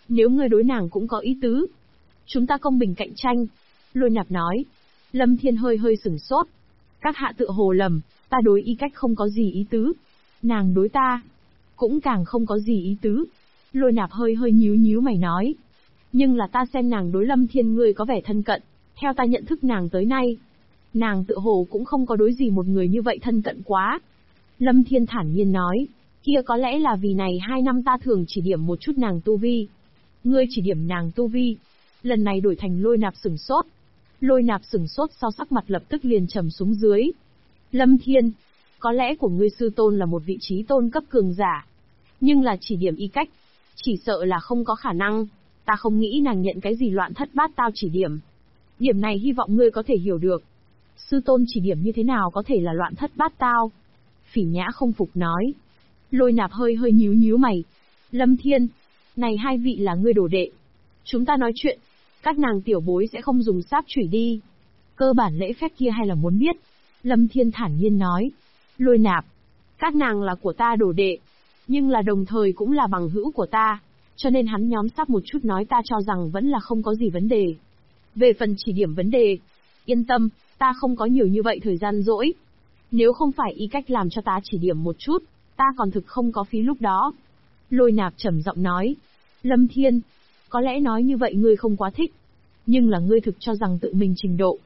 Nếu ngươi đối nàng cũng có ý tứ, chúng ta công bình cạnh tranh. Lôi Nạp nói. Lâm Thiên hơi hơi sửng sốt. Các hạ tựa hồ lầm, ta đối Y Cách không có gì ý tứ. Nàng đối ta, cũng càng không có gì ý tứ. Lôi Nạp hơi hơi nhíu nhíu mày nói. Nhưng là ta xem nàng đối Lâm Thiên ngươi có vẻ thân cận, theo ta nhận thức nàng tới nay. Nàng tựa hồ cũng không có đối gì một người như vậy thân cận quá. Lâm Thiên thản nhiên nói. Kia có lẽ là vì này 2 năm ta thường chỉ điểm một chút nàng tu vi. Ngươi chỉ điểm nàng tu vi. Lần này đổi thành Lôi Nạp sửng sốt. Lôi Nạp sửng sốt sau sắc mặt lập tức liền trầm xuống dưới. Lâm Thiên, có lẽ của ngươi sư tôn là một vị trí tôn cấp cường giả. Nhưng là chỉ điểm Y Cách, chỉ sợ là không có khả năng. Ta không nghĩ nàng nhận cái gì loạn thất bát tao chỉ điểm. Điểm này hy vọng ngươi có thể hiểu được. Sư tôn chỉ điểm như thế nào có thể là loạn thất bát tao? Phỉ Nhã không phục nói. Lôi Nạp hơi hơi nhíu nhíu mày. Lâm Thiên, này 2 vị là ngươi đồ đệ. Chúng ta nói chuyện, các nàng tiểu bối sẽ không dùng sáp chủy đi. Cơ bản lễ phép kia hay là muốn biết. Lâm Thiên thản nhiên nói. Lôi Nạp, các nàng là của ta đồ đệ, nhưng là đồng thời cũng là bằng hữu của ta, cho nên hắn nhóm sắp một chút nói ta cho rằng vẫn là không có gì vấn đề. Về phần chỉ điểm vấn đề, yên tâm, ta không có nhiều như vậy thời gian rỗi. Nếu không phải Y Cách làm cho ta chỉ điểm một chút, ta còn thực không có phí lúc đó. Lôi Nạp trầm giọng nói. Lâm Thiên, có lẽ nói như vậy ngươi không quá thích, nhưng là ngươi thực cho rằng tự mình trình độ.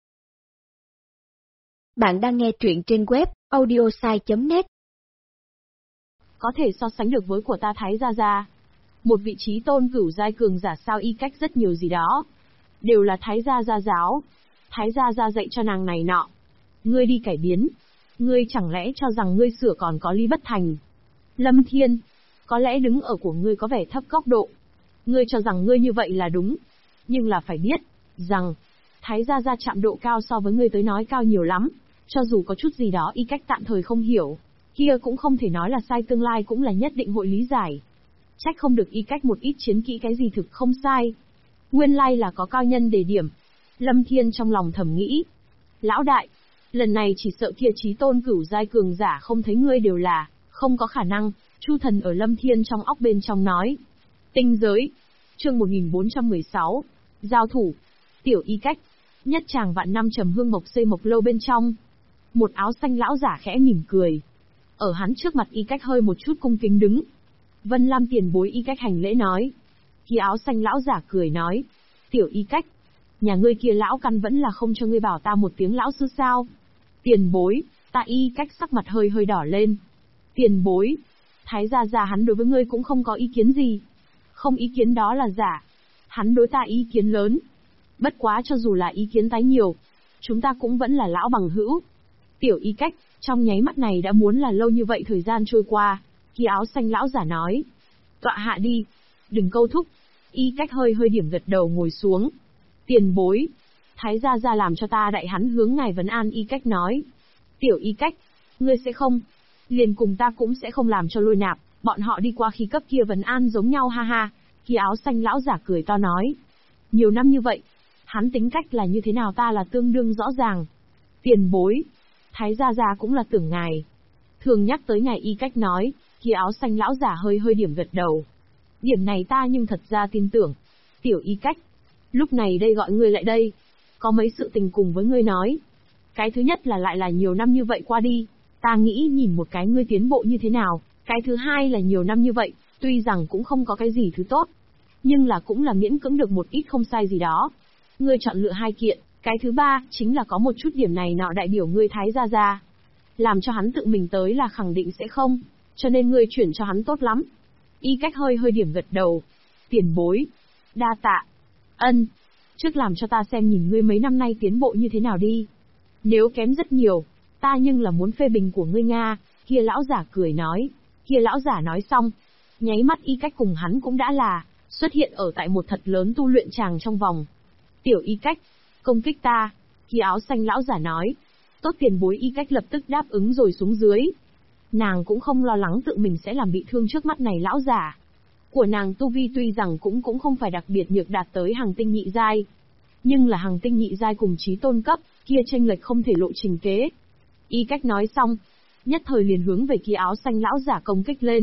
Bạn đang nghe truyện trên web audiosai.net. Có thể so sánh được với của ta Thái Gia Gia. Một vị trí tôn cửu giai cường giả sao Y Cách rất nhiều gì đó. Đều là Thái Gia Gia giáo. Thái Gia Gia dạy cho nàng này nọ. Ngươi đi cải biến. Ngươi chẳng lẽ cho rằng ngươi sửa còn có lý bất thành. Lâm Thiên, có lẽ đứng ở của ngươi có vẻ thấp góc độ. Ngươi cho rằng ngươi như vậy là đúng. Nhưng là phải biết, rằng, Thái Gia Gia chạm độ cao so với ngươi tới nói cao nhiều lắm. Cho dù có chút gì đó Y Cách tạm thời không hiểu, kia cũng không thể nói là sai, tương lai cũng là nhất định hội lý giải. Trách không được Y Cách một ít chiến kỹ cái gì thực không sai. Nguyên lai là có cao nhân đề điểm. Lâm Thiên trong lòng thầm nghĩ. Lão đại, lần này chỉ sợ kia chí tôn cửu giai cường giả không thấy ngươi đều là, không có khả năng. Chu Thần ở Lâm Thiên trong óc bên trong nói. Tinh giới. Chương 1416. Giao thủ. Tiểu Y Cách. Nhất tràng vạn năm trầm hương mộc xây mộc lâu bên trong. Một áo xanh lão giả khẽ mỉm cười. Ở hắn trước mặt Y Cách hơi một chút cung kính đứng. Vân Lam tiền bối Y Cách hành lễ nói. Khi áo xanh lão giả cười nói. Tiểu Y Cách, nhà ngươi kia lão căn vẫn là không cho ngươi bảo ta một tiếng lão sư sao? Tiền bối, ta Y Cách sắc mặt hơi hơi đỏ lên. Tiền bối, Thái Gia Gia hắn đối với ngươi cũng không có ý kiến gì. Không ý kiến đó là giả. Hắn đối ta ý kiến lớn. Bất quá cho dù là ý kiến tái nhiều, chúng ta cũng vẫn là lão bằng hữu. Tiểu Y Cách, trong nháy mắt này đã muốn là lâu như vậy thời gian trôi qua. Khi áo xanh lão giả nói. Tọa hạ đi. Đừng câu thúc. Y Cách hơi hơi điểm gật đầu ngồi xuống. Tiền bối. Thái Gia Gia làm cho ta đại hắn hướng ngài vấn an. Y Cách nói. Tiểu Y Cách, ngươi sẽ không. Liền cùng ta cũng sẽ không làm cho Lôi Nạp, bọn họ đi qua khí cấp kia vấn an giống nhau ha ha. Khi áo xanh lão giả cười to nói. Nhiều năm như vậy, hắn tính cách là như thế nào ta là tương đương rõ ràng. Tiền bối. Thái Gia Gia cũng là tưởng ngài. Thường nhắc tới ngài Y Cách nói. Khi áo xanh lão giả hơi hơi điểm gật đầu. Điểm này ta nhưng thật ra tin tưởng. Tiểu Y Cách, lúc này đây gọi ngươi lại đây, có mấy sự tình cùng với ngươi nói. Cái thứ nhất là lại là nhiều năm như vậy qua đi, ta nghĩ nhìn một cái ngươi tiến bộ như thế nào. Cái thứ hai là nhiều năm như vậy, tuy rằng cũng không có cái gì thứ tốt, nhưng là cũng là miễn cưỡng được một ít không sai gì đó. Ngươi chọn lựa 2 kiện, cái thứ ba chính là có một chút điểm này nọ đại biểu ngươi Thái Gia Gia. Làm cho hắn tự mình tới là khẳng định sẽ không, cho nên ngươi chuyển cho hắn tốt lắm. Y Cách hơi hơi điểm gật đầu. Tiền bối. Đa tạ. Ân. Trước làm cho ta xem nhìn ngươi mấy năm nay tiến bộ như thế nào đi. Nếu kém rất nhiều, ta nhưng là muốn phê bình của ngươi Nga. Kia lão giả cười nói. Kia lão giả nói xong, nháy mắt Y Cách cùng hắn cũng đã là xuất hiện ở tại một thật lớn tu luyện tràng trong vòng. Tiểu Y Cách, công kích ta. Kia áo xanh lão giả nói. Tốt, tiền bối. Y Cách lập tức đáp ứng rồi xuống dưới. Nàng cũng không lo lắng tự mình sẽ làm bị thương trước mắt này lão giả. Của nàng tu vi tuy rằng cũng không phải đặc biệt nhược đạt tới hàng tinh nhị giai, nhưng là hàng tinh nhị giai cùng chí tôn cấp, kia chênh lệch không thể lộ trình kế. Y Cách nói xong, nhất thời liền hướng về kia áo xanh lão giả công kích lên.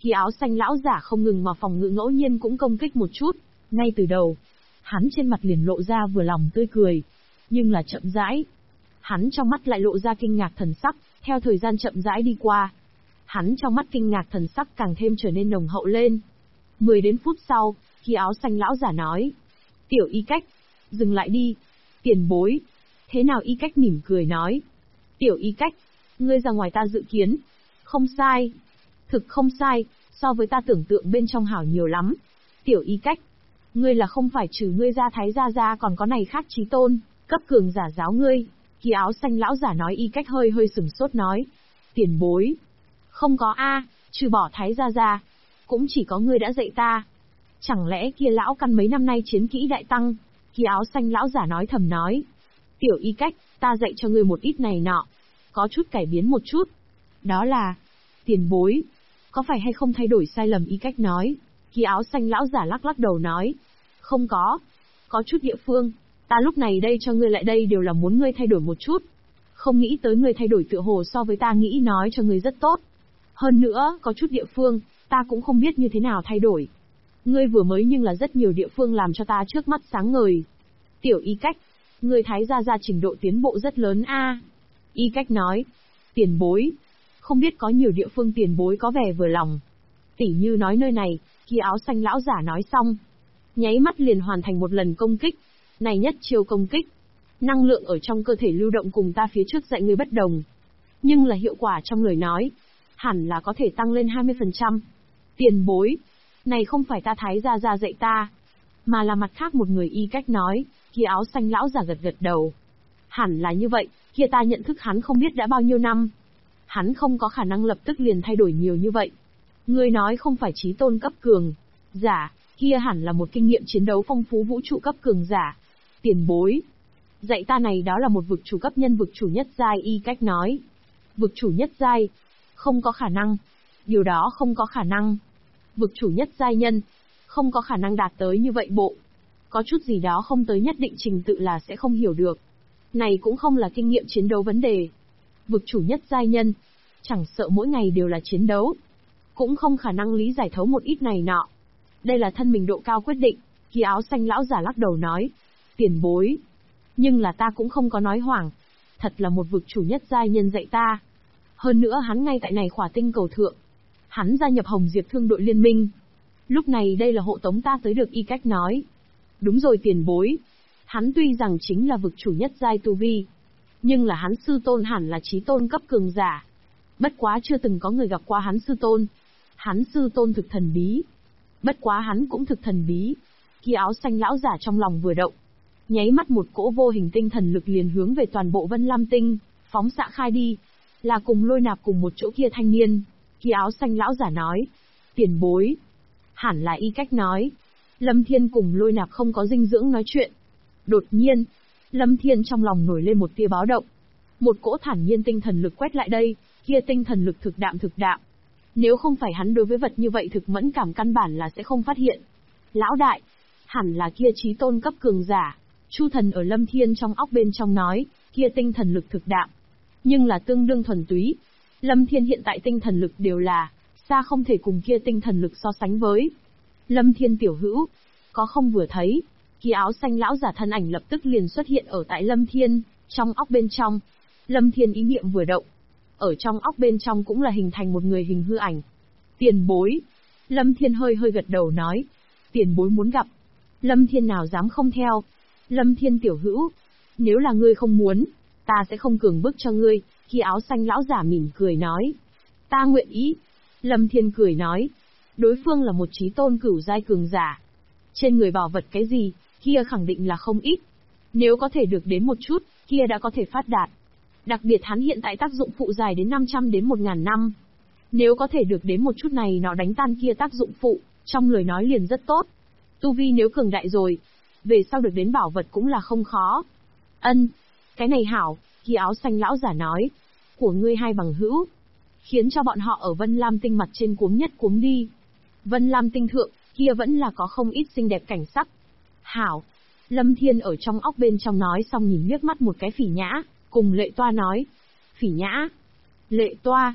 Khi áo xanh lão giả không ngừng mà phòng ngự ngẫu nhiên cũng công kích một chút. Ngay từ đầu, hắn trên mặt liền lộ ra vừa lòng tươi cười. Nhưng là chậm rãi, hắn trong mắt lại lộ ra kinh ngạc thần sắc, theo thời gian chậm rãi đi qua. Hắn trong mắt kinh ngạc thần sắc càng thêm trở nên nồng hậu lên. 10 đến phút sau, khi áo xanh lão giả nói. Tiểu Y Cách, dừng lại đi. Tiền bối. Thế nào Y Cách mỉm cười nói. Tiểu Y Cách, ngươi ra ngoài ta dự kiến. Không sai. Thực không sai, so với ta tưởng tượng bên trong hảo nhiều lắm. Tiểu Y Cách, ngươi là không phải trừ ngươi ra Thái gia còn có này khác chí tôn, cấp cường giả giáo ngươi. Khi áo xanh lão giả nói Y Cách hơi hơi sửng sốt nói. Tiền bối. Không có a, trừ bỏ Thái gia ra, cũng chỉ có ngươi đã dạy ta. Chẳng lẽ kia lão căn mấy năm nay chiến kỹ đại tăng? Khi áo xanh lão giả nói thầm nói. Tiểu Y Cách, ta dạy cho ngươi một ít này nọ. Có chút cải biến một chút. Đó là, tiền bối. Có phải hay không thay đổi sai lầm? Y Cách nói. Khi áo xanh lão giả lắc lắc đầu nói. Không có. Có chút địa phương. Ta lúc này đây cho ngươi lại đây đều là muốn ngươi thay đổi một chút. Không nghĩ tới ngươi thay đổi tựa hồ so với ta nghĩ nói cho ngươi rất tốt. Hơn nữa, có chút địa phương, ta cũng không biết như thế nào thay đổi. Ngươi vừa mới nhưng là rất nhiều địa phương làm cho ta trước mắt sáng ngời. Tiểu Y Cách, ngươi Thái gia trình độ tiến bộ rất lớn a. Y Cách nói. Tiền bối. Không biết có nhiều địa phương tiền bối có vẻ vừa lòng. Tỉ như nói nơi này, khi áo xanh lão giả nói xong. Nháy mắt liền hoàn thành một lần công kích. Này nhất chiêu công kích. Năng lượng ở trong cơ thể lưu động cùng ta phía trước dạy ngươi bất đồng. Nhưng là hiệu quả trong lời nói. Hẳn là có thể tăng lên 20%. Tiền bối. Này không phải ta Thái gia dạy ta. Mà là mặt khác một người Y Cách nói. Khi áo xanh lão giả gật gật đầu. Hẳn là như vậy, kia ta nhận thức hắn không biết đã bao nhiêu năm. Hắn không có khả năng lập tức liền thay đổi nhiều như vậy. Ngươi nói không phải chí tôn cấp cường giả, kia hẳn là một kinh nghiệm chiến đấu phong phú vũ trụ cấp cường giả. Tiền bối. Dạy ta này đó là một vực chủ cấp nhân vực chủ nhất giai. Y Cách nói. Vực chủ nhất giai. Không có khả năng. Điều đó không có khả năng. Vực chủ nhất giai nhân. Không có khả năng đạt tới như vậy bộ. Có chút gì đó không tới nhất định trình tự là sẽ không hiểu được. Này cũng không là kinh nghiệm chiến đấu vấn đề. Vực chủ nhất giai nhân. Chẳng sợ mỗi ngày đều là chiến đấu. Cũng không khả năng lý giải thấu một ít này nọ. Đây là thân mình độ cao quyết định. Khi áo xanh lão giả lắc đầu nói. Tiền bối. Nhưng là ta cũng không có nói hoảng. Thật là một vực chủ nhất giai nhân dạy ta. Hơn nữa hắn ngay tại này khỏa tinh cầu thượng. Hắn gia nhập Hồng Diệp Thương đội liên minh. Lúc này đây là hộ tống ta tới được. Y Cách nói. Đúng rồi tiền bối. Hắn tuy rằng chính là vực chủ nhất giai tu vi. Nhưng là hắn sư tôn hẳn là chí tôn cấp cường giả. Bất quá chưa từng có người gặp qua hắn sư tôn. Hắn sư tôn thực thần bí. Bất quá hắn cũng thực thần bí. Khi áo xanh lão giả trong lòng vừa động. Nháy mắt một cỗ vô hình tinh thần lực liền hướng về toàn bộ Vân Lam Tinh, phóng xạ khai đi. Là cùng Lôi Nạp cùng một chỗ kia thanh niên. Khi áo xanh lão giả nói. Tiền bối. Hẳn là Y Cách nói. Lâm Thiên cùng Lôi Nạp không có dinh dưỡng nói chuyện. Đột nhiên, Lâm Thiên trong lòng nổi lên một tia báo động. Một cỗ thản nhiên tinh thần lực quét lại đây, kia tinh thần lực thực đạm. Nếu không phải hắn đối với vật như vậy thực mẫn cảm căn bản là sẽ không phát hiện. Lão đại, hẳn là kia chí tôn cấp cường giả. Chu thần ở Lâm Thiên trong óc bên trong nói, kia tinh thần lực thực đạm. Nhưng là tương đương thuần túy. Lâm Thiên hiện tại tinh thần lực đều là, xa không thể cùng kia tinh thần lực so sánh với. Lâm Thiên tiểu hữu, có không vừa thấy, khi áo xanh lão giả thân ảnh lập tức liền xuất hiện ở tại Lâm Thiên, trong óc bên trong. Lâm Thiên ý niệm vừa động. Ở trong óc bên trong cũng là hình thành một người hình hư ảnh. Tiền bối. Lâm Thiên hơi hơi gật đầu nói. Tiền bối muốn gặp. Lâm Thiên nào dám không theo. Lâm Thiên tiểu hữu. Nếu là ngươi không muốn, ta sẽ không cường bức cho ngươi. Khi áo xanh lão giả mỉm cười nói. Ta nguyện ý. Lâm Thiên cười nói. Đối phương là một chí tôn cửu giai cường giả. Trên người bảo vật cái gì, kia khẳng định là không ít. Nếu có thể được đến một chút, kia đã có thể phát đạt. Đặc biệt hắn hiện tại tác dụng phụ dài đến 500 đến 1000 năm. Nếu có thể được đến một chút này nó đánh tan kia tác dụng phụ, trong lời nói liền rất tốt. Tu vi nếu cường đại rồi, về sau được đến bảo vật cũng là không khó. Ân, cái này hảo, khi áo xanh lão giả nói. Của ngươi hai bằng hữu. Khiến cho bọn họ ở Vân Lam Tinh mặt trên cuống nhất cuống đi. Vân Lam Tinh thượng, kia vẫn là có không ít xinh đẹp cảnh sắc. Hảo. Lâm Thiên ở trong óc bên trong nói xong nhìn liếc mắt một cái Phỉ Nhã, cùng Lệ Toa nói. Phỉ Nhã. Lệ Toa.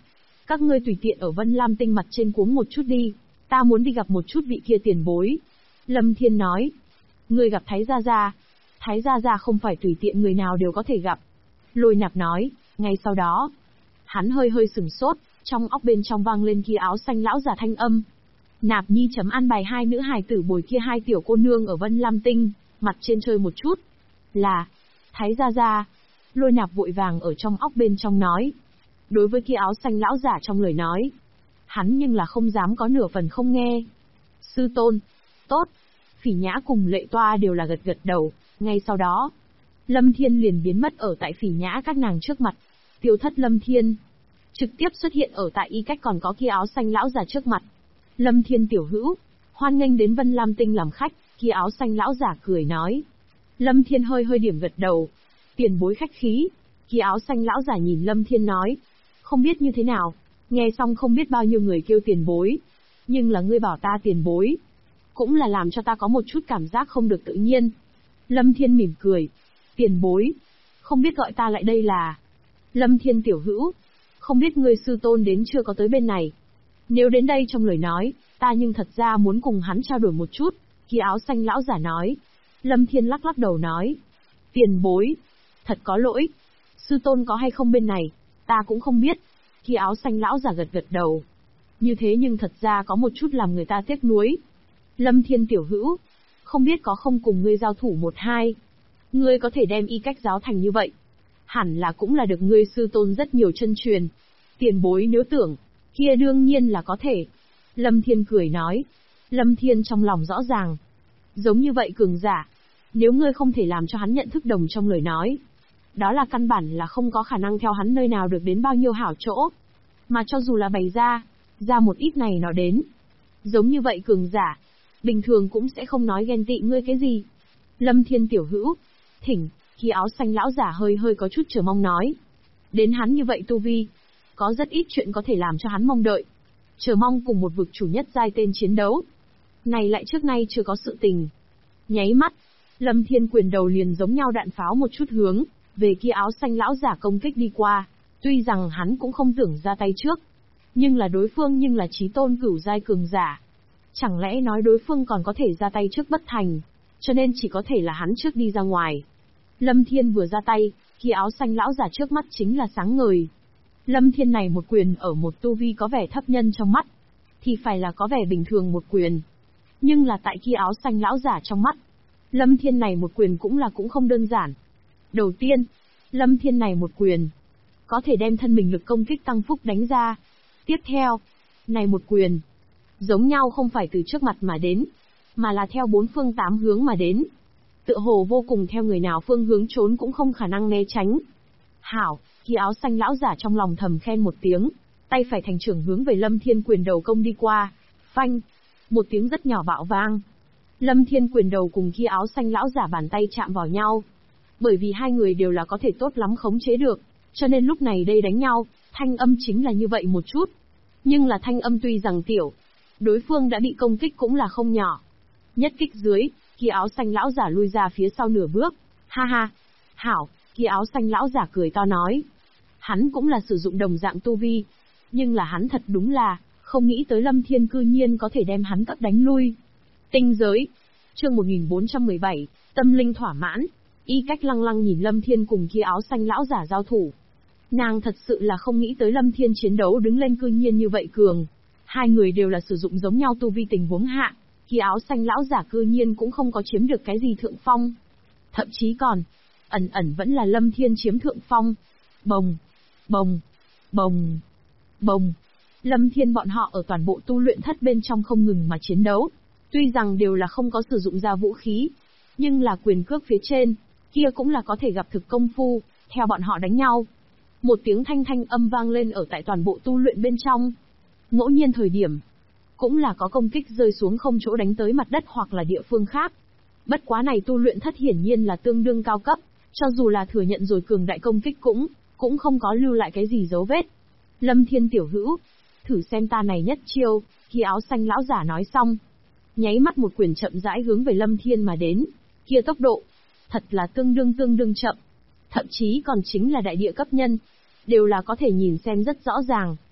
Các ngươi tùy tiện ở Vân Lam Tinh mặt trên cuống một chút đi, ta muốn đi gặp một chút vị kia tiền bối. Lâm Thiên nói. Ngươi gặp Thái Gia Gia. Thái Gia Gia không phải tùy tiện người nào đều có thể gặp. Lôi Nạp nói, ngay sau đó. Hắn hơi hơi sửng sốt, trong óc bên trong vang lên kia áo xanh lão giả thanh âm. Nạp Nhi chấm an bài hai nữ hài tử bồi kia hai tiểu cô nương ở Vân Lam Tinh, mặt trên chơi một chút. Là, Thái Gia Gia. Lôi Nạp vội vàng ở trong óc bên trong nói. Đối với kia áo xanh lão giả trong lời nói, hắn nhưng là không dám có nửa phần không nghe. Sư tôn, tốt. Phỉ Nhã cùng Lệ Toa đều là gật gật đầu, ngay sau đó, Lâm Thiên liền biến mất ở tại Phỉ Nhã các nàng trước mặt. Tiêu thất Lâm Thiên, trực tiếp xuất hiện ở tại Y Cách còn có kia áo xanh lão giả trước mặt. Lâm Thiên tiểu hữu, hoan nghênh đến Vân Lam Tinh làm khách, kia áo xanh lão giả cười nói. Lâm Thiên hơi hơi điểm gật đầu. Tiền bối khách khí, kia áo xanh lão giả nhìn Lâm Thiên nói. Không biết như thế nào, nghe xong không biết bao nhiêu người kêu tiền bối. Nhưng là ngươi bảo ta tiền bối, cũng là làm cho ta có một chút cảm giác không được tự nhiên. Lâm Thiên mỉm cười. Tiền bối, không biết gọi ta lại đây là... Lâm Thiên tiểu hữu, không biết ngươi sư tôn đến chưa có tới bên này. Nếu đến đây trong lời nói, ta nhưng thật ra muốn cùng hắn trao đổi một chút, kia áo xanh lão giả nói. Lâm Thiên lắc lắc đầu nói. Tiền bối, thật có lỗi, sư tôn có hay không bên này, ta cũng không biết. Kia áo xanh lão giả gật gật đầu. Như thế nhưng thật ra có một chút làm người ta tiếc nuối. Lâm Thiên tiểu hữu, không biết có không cùng ngươi giao thủ một hai. Ngươi có thể đem Y Cách giáo thành như vậy, hẳn là cũng là được ngươi sư tôn rất nhiều chân truyền. Tiền bối nếu tưởng, kia đương nhiên là có thể. Lâm Thiên cười nói. Lâm Thiên trong lòng rõ ràng. Giống như vậy cường giả, nếu ngươi không thể làm cho hắn nhận thức đồng trong lời nói, đó là căn bản là không có khả năng theo hắn nơi nào được đến bao nhiêu hảo chỗ. Mà cho dù là bày ra một ít này nó đến. Giống như vậy cường giả, bình thường cũng sẽ không nói ghen tị ngươi cái gì. Lâm Thiên tiểu hữu, thỉnh, khi áo xanh lão giả hơi hơi có chút chờ mong nói. Đến hắn như vậy tu vi, có rất ít chuyện có thể làm cho hắn mong đợi. Chờ mong cùng một vực chủ nhất giai tên chiến đấu. Này lại trước nay chưa có sự tình. Nháy mắt, Lâm Thiên quyền đầu liền giống nhau đạn pháo một chút hướng về kia áo xanh lão giả công kích đi qua. Tuy rằng hắn cũng không tưởng ra tay trước, nhưng là đối phương nhưng là chí tôn cửu giai cường giả. Chẳng lẽ nói đối phương còn có thể ra tay trước bất thành, cho nên chỉ có thể là hắn trước đi ra ngoài. Lâm Thiên vừa ra tay, kia áo xanh lão giả trước mắt chính là sáng ngời. Lâm Thiên này một quyền ở một tu vi có vẻ thấp nhân trong mắt, thì phải là có vẻ bình thường một quyền. Nhưng là tại kia áo xanh lão giả trong mắt, Lâm Thiên này một quyền cũng không đơn giản. Đầu tiên, Lâm Thiên này một quyền có thể đem thân mình lực công kích tăng phúc đánh ra. Tiếp theo, này một quyền giống nhau không phải từ trước mặt mà đến, mà là theo bốn phương tám hướng mà đến. Tựa hồ vô cùng theo người nào phương hướng trốn cũng không khả năng né tránh. Hảo, kia áo xanh lão giả trong lòng thầm khen một tiếng, tay phải thành trưởng hướng về Lâm Thiên quyền đầu công đi qua. Phanh, một tiếng rất nhỏ bạo vang. Lâm Thiên quyền đầu cùng kia áo xanh lão giả bàn tay chạm vào nhau. Bởi vì hai người đều là có thể tốt lắm khống chế được, cho nên lúc này đây đánh nhau, thanh âm chính là như vậy một chút. Nhưng là thanh âm tuy rằng tiểu, đối phương đã bị công kích cũng là không nhỏ. Nhất kích dưới, kia áo xanh lão giả lui ra phía sau nửa bước. Ha ha, hảo, kia áo xanh lão giả cười to nói. Hắn cũng là sử dụng đồng dạng tu vi, nhưng là hắn thật đúng là không nghĩ tới Lâm Thiên cư nhiên có thể đem hắn cấp đánh lui. Tinh giới, chương 1417, tâm linh thỏa mãn. Y Cách lăng lăng nhìn Lâm Thiên cùng kia áo xanh lão giả giao thủ. Nàng thật sự là không nghĩ tới Lâm Thiên chiến đấu đứng lên cư nhiên như vậy cường. Hai người đều là sử dụng giống nhau tu vi tình huống hạ, kia áo xanh lão giả cư nhiên cũng không có chiếm được cái gì thượng phong. Thậm chí còn, ẩn vẫn là Lâm Thiên chiếm thượng phong. Bồng, bồng, bồng, bồng. Lâm Thiên bọn họ ở toàn bộ tu luyện thất bên trong không ngừng mà chiến đấu. Tuy rằng đều là không có sử dụng ra vũ khí, nhưng là quyền cước phía trên, kia cũng là có thể gặp thực công phu, theo bọn họ đánh nhau. Một tiếng thanh âm vang lên ở tại toàn bộ tu luyện bên trong. Ngẫu nhiên thời điểm, cũng là có công kích rơi xuống không chỗ đánh tới mặt đất hoặc là địa phương khác. Bất quá này tu luyện thất hiển nhiên là tương đương cao cấp, cho dù là thừa nhận rồi cường đại công kích cũng không có lưu lại cái gì dấu vết. Lâm Thiên tiểu hữu, thử xem ta này nhất chiêu, kia áo xanh lão giả nói xong. Nháy mắt một quyền chậm rãi hướng về Lâm Thiên mà đến, kia tốc độ, thật là tương đương chậm. Thậm chí còn chính là đại địa cấp nhân, đều là có thể nhìn xem rất rõ ràng.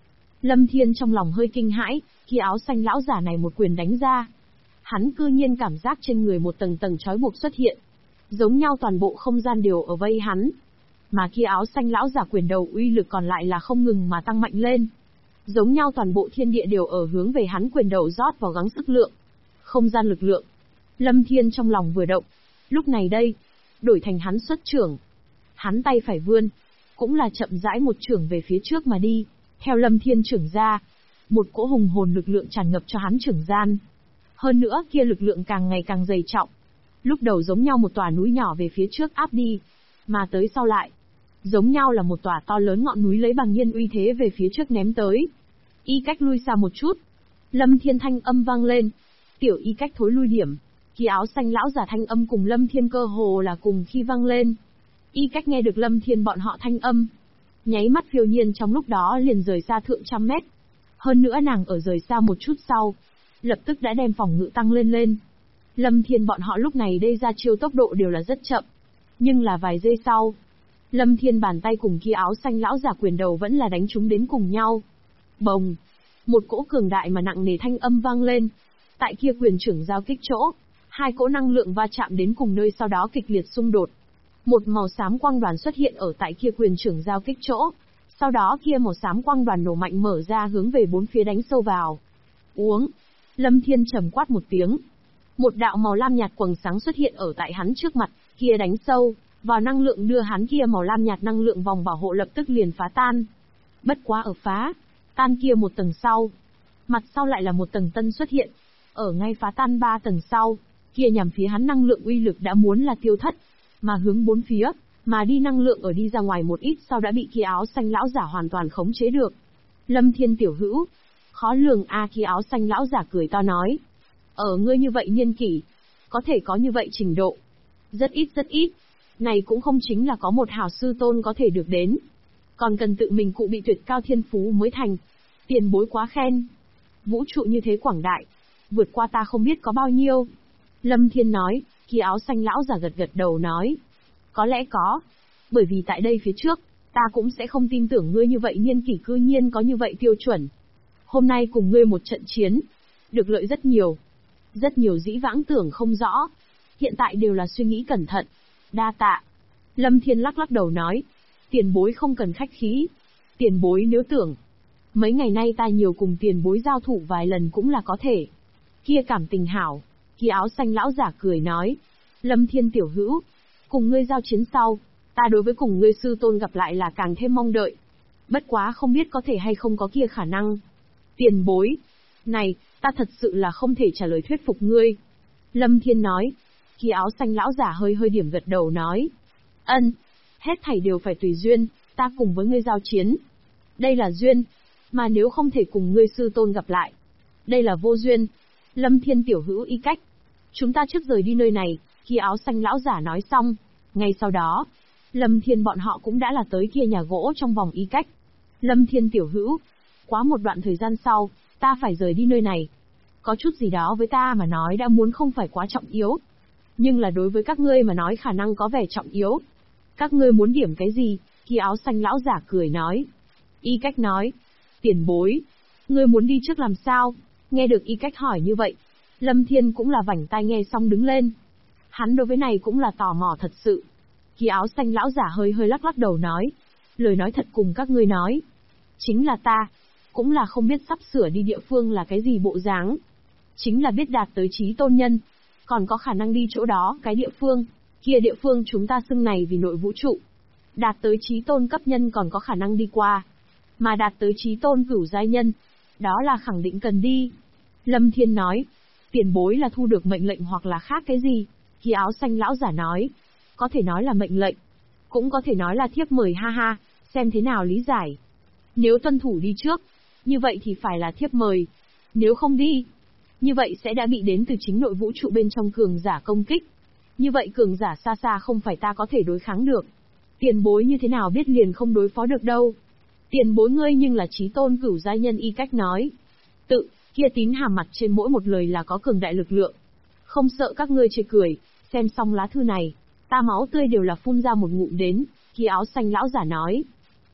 Lâm Thiên trong lòng hơi kinh hãi, khi áo xanh lão giả này một quyền đánh ra. Hắn cư nhiên cảm giác trên người một tầng tầng trói buộc xuất hiện. Giống nhau toàn bộ không gian đều ở vây hắn. Mà khi áo xanh lão giả quyền đầu uy lực còn lại là không ngừng mà tăng mạnh lên. Giống nhau toàn bộ thiên địa đều ở hướng về hắn quyền đầu rót vào gắng sức lượng. Không gian lực lượng. Lâm Thiên trong lòng vừa động. Lúc này đây, đổi thành hắn xuất trưởng. Hắn tay phải vươn, cũng là chậm rãi một trưởng về phía trước mà đi. Theo Lâm Thiên trưởng ra, một cỗ hùng hồn lực lượng tràn ngập cho hắn trưởng gian. Hơn nữa kia lực lượng càng ngày càng dày trọng. Lúc đầu giống nhau một tòa núi nhỏ về phía trước áp đi, mà tới sau lại, giống nhau là một tòa to lớn ngọn núi lấy bằng nhiên uy thế về phía trước ném tới. Y Cách lui xa một chút. Lâm Thiên thanh âm vang lên. Tiểu Y Cách thối lui điểm. Khi áo xanh lão giả thanh âm cùng Lâm Thiên cơ hồ là cùng khi vang lên. Y Cách nghe được Lâm Thiên bọn họ thanh âm, nháy mắt phiêu nhiên trong lúc đó liền rời xa thượng trăm mét. Hơn nữa nàng ở rời xa một chút sau, lập tức đã đem phòng ngự tăng lên. Lâm Thiên bọn họ lúc này đây ra chiêu tốc độ đều là rất chậm. Nhưng là vài giây sau, Lâm Thiên bàn tay cùng kia áo xanh lão giả quyền đầu vẫn là đánh chúng đến cùng nhau. Bồng! Một cỗ cường đại mà nặng nề thanh âm vang lên. Tại kia quyền trưởng giao kích chỗ, hai cỗ năng lượng va chạm đến cùng nơi sau đó kịch liệt xung đột. Một màu xám quang đoàn xuất hiện ở tại kia quyền trưởng giao kích chỗ. Sau đó kia màu xám quang đoàn nổ mạnh mở ra hướng về bốn phía đánh sâu vào. Uống! Lâm Thiên trầm quát một tiếng. Một đạo màu lam nhạt quầng sáng xuất hiện ở tại hắn trước mặt, kia đánh sâu vào năng lượng đưa hắn kia màu lam nhạt năng lượng vòng bảo hộ lập tức liền phá tan. Bất quá ở phá tan kia một tầng sau, mặt sau lại là một tầng tân xuất hiện. Ở ngay phá tan 3 tầng sau, kia nhằm phía hắn năng lượng uy lực đã muốn là tiêu thất, mà hướng bốn phía, mà đi năng lượng ở đi ra ngoài một ít sau đã bị kia áo xanh lão giả hoàn toàn khống chế được. Lâm Thiên tiểu hữu, khó lường a, kia áo xanh lão giả cười to nói. Ở ngươi như vậy niên kỷ, có thể có như vậy trình độ. Rất ít. Này cũng không chính là có một hào sư tôn có thể được đến. Còn cần tự mình cụ bị tuyệt cao thiên phú mới thành. Tiền bối quá khen. Vũ trụ như thế quảng đại, vượt qua ta không biết có bao nhiêu. Lâm Thiên nói, kia áo xanh lão giả gật đầu nói. Có lẽ có. Bởi vì tại đây phía trước, ta cũng sẽ không tin tưởng ngươi như vậy niên kỷ cư nhiên có như vậy tiêu chuẩn. Hôm nay cùng ngươi một trận chiến, được lợi rất nhiều. Rất nhiều dĩ vãng tưởng không rõ. Hiện tại đều là suy nghĩ cẩn thận. Đa tạ. Lâm Thiên lắc đầu nói. Tiền bối không cần khách khí. Tiền bối nếu tưởng, mấy ngày nay ta nhiều cùng tiền bối giao thủ vài lần cũng là có thể. Kia cảm tình hảo. Kia áo xanh lão giả cười nói. Lâm Thiên tiểu hữu, cùng ngươi giao chiến sau, ta đối với cùng ngươi sư tôn gặp lại là càng thêm mong đợi. Bất quá không biết có thể hay không có kia khả năng. Tiền bối. Này, ta thật sự là không thể trả lời thuyết phục ngươi. Lâm Thiên nói. Kia áo xanh lão giả hơi điểm gật đầu nói. Ân, hết thảy đều phải tùy duyên, ta cùng với ngươi giao chiến. Đây là duyên, mà nếu không thể cùng ngươi sư tôn gặp lại, đây là vô duyên. Lâm Thiên tiểu hữu Y Cách, chúng ta trước rời đi nơi này. Kia áo xanh lão giả nói xong, ngay sau đó, Lâm Thiên bọn họ cũng đã là tới kia nhà gỗ trong vòng Y Cách. Lâm Thiên tiểu hữu, quá một đoạn thời gian sau, ta phải rời đi nơi này. Có chút gì đó với ta mà nói đã muốn không phải quá trọng yếu, nhưng là đối với các ngươi mà nói khả năng có vẻ trọng yếu. Các ngươi muốn điểm cái gì? Kia áo xanh lão giả cười nói. Y Cách nói. Tiền bối, ngươi muốn đi trước làm sao? Nghe được Y Cách hỏi như vậy, Lâm Thiên cũng là vảnh tai nghe xong đứng lên. Hắn đối với này cũng là tò mò thật sự. Kia áo xanh lão giả hơi lắc đầu nói. Lời nói thật cùng các ngươi nói. Chính là ta, cũng là không biết sắp sửa đi địa phương là cái gì bộ dáng. Chính là biết đạt tới chí tôn nhân, còn có khả năng đi chỗ đó cái địa phương. Kia địa phương chúng ta xưng này vì nội vũ trụ. Đạt tới chí tôn cấp nhân còn có khả năng đi qua. Mà đạt tới chí tôn cửu giai nhân, đó là khẳng định cần đi. Lâm Thiên nói. Tiền bối là thu được mệnh lệnh hoặc là khác cái gì? Kia áo xanh lão giả nói. Có thể nói là mệnh lệnh, cũng có thể nói là thiếp mời ha ha, xem thế nào lý giải. Nếu tuân thủ đi trước, như vậy thì phải là thiếp mời. Nếu không đi, như vậy sẽ đã bị đến từ chính nội vũ trụ bên trong cường giả công kích. Như vậy cường giả xa xa không phải ta có thể đối kháng được. Tiền bối như thế nào biết liền không đối phó được đâu. Tiền bối ngươi nhưng là chí tôn cửu giai nhân. Y Cách nói. Tự, kia tín hàm mặt trên mỗi một lời là có cường đại lực lượng. Không sợ các ngươi chê cười, xem xong lá thư này, ta máu tươi đều là phun ra một ngụm đến. Kia áo xanh lão giả nói.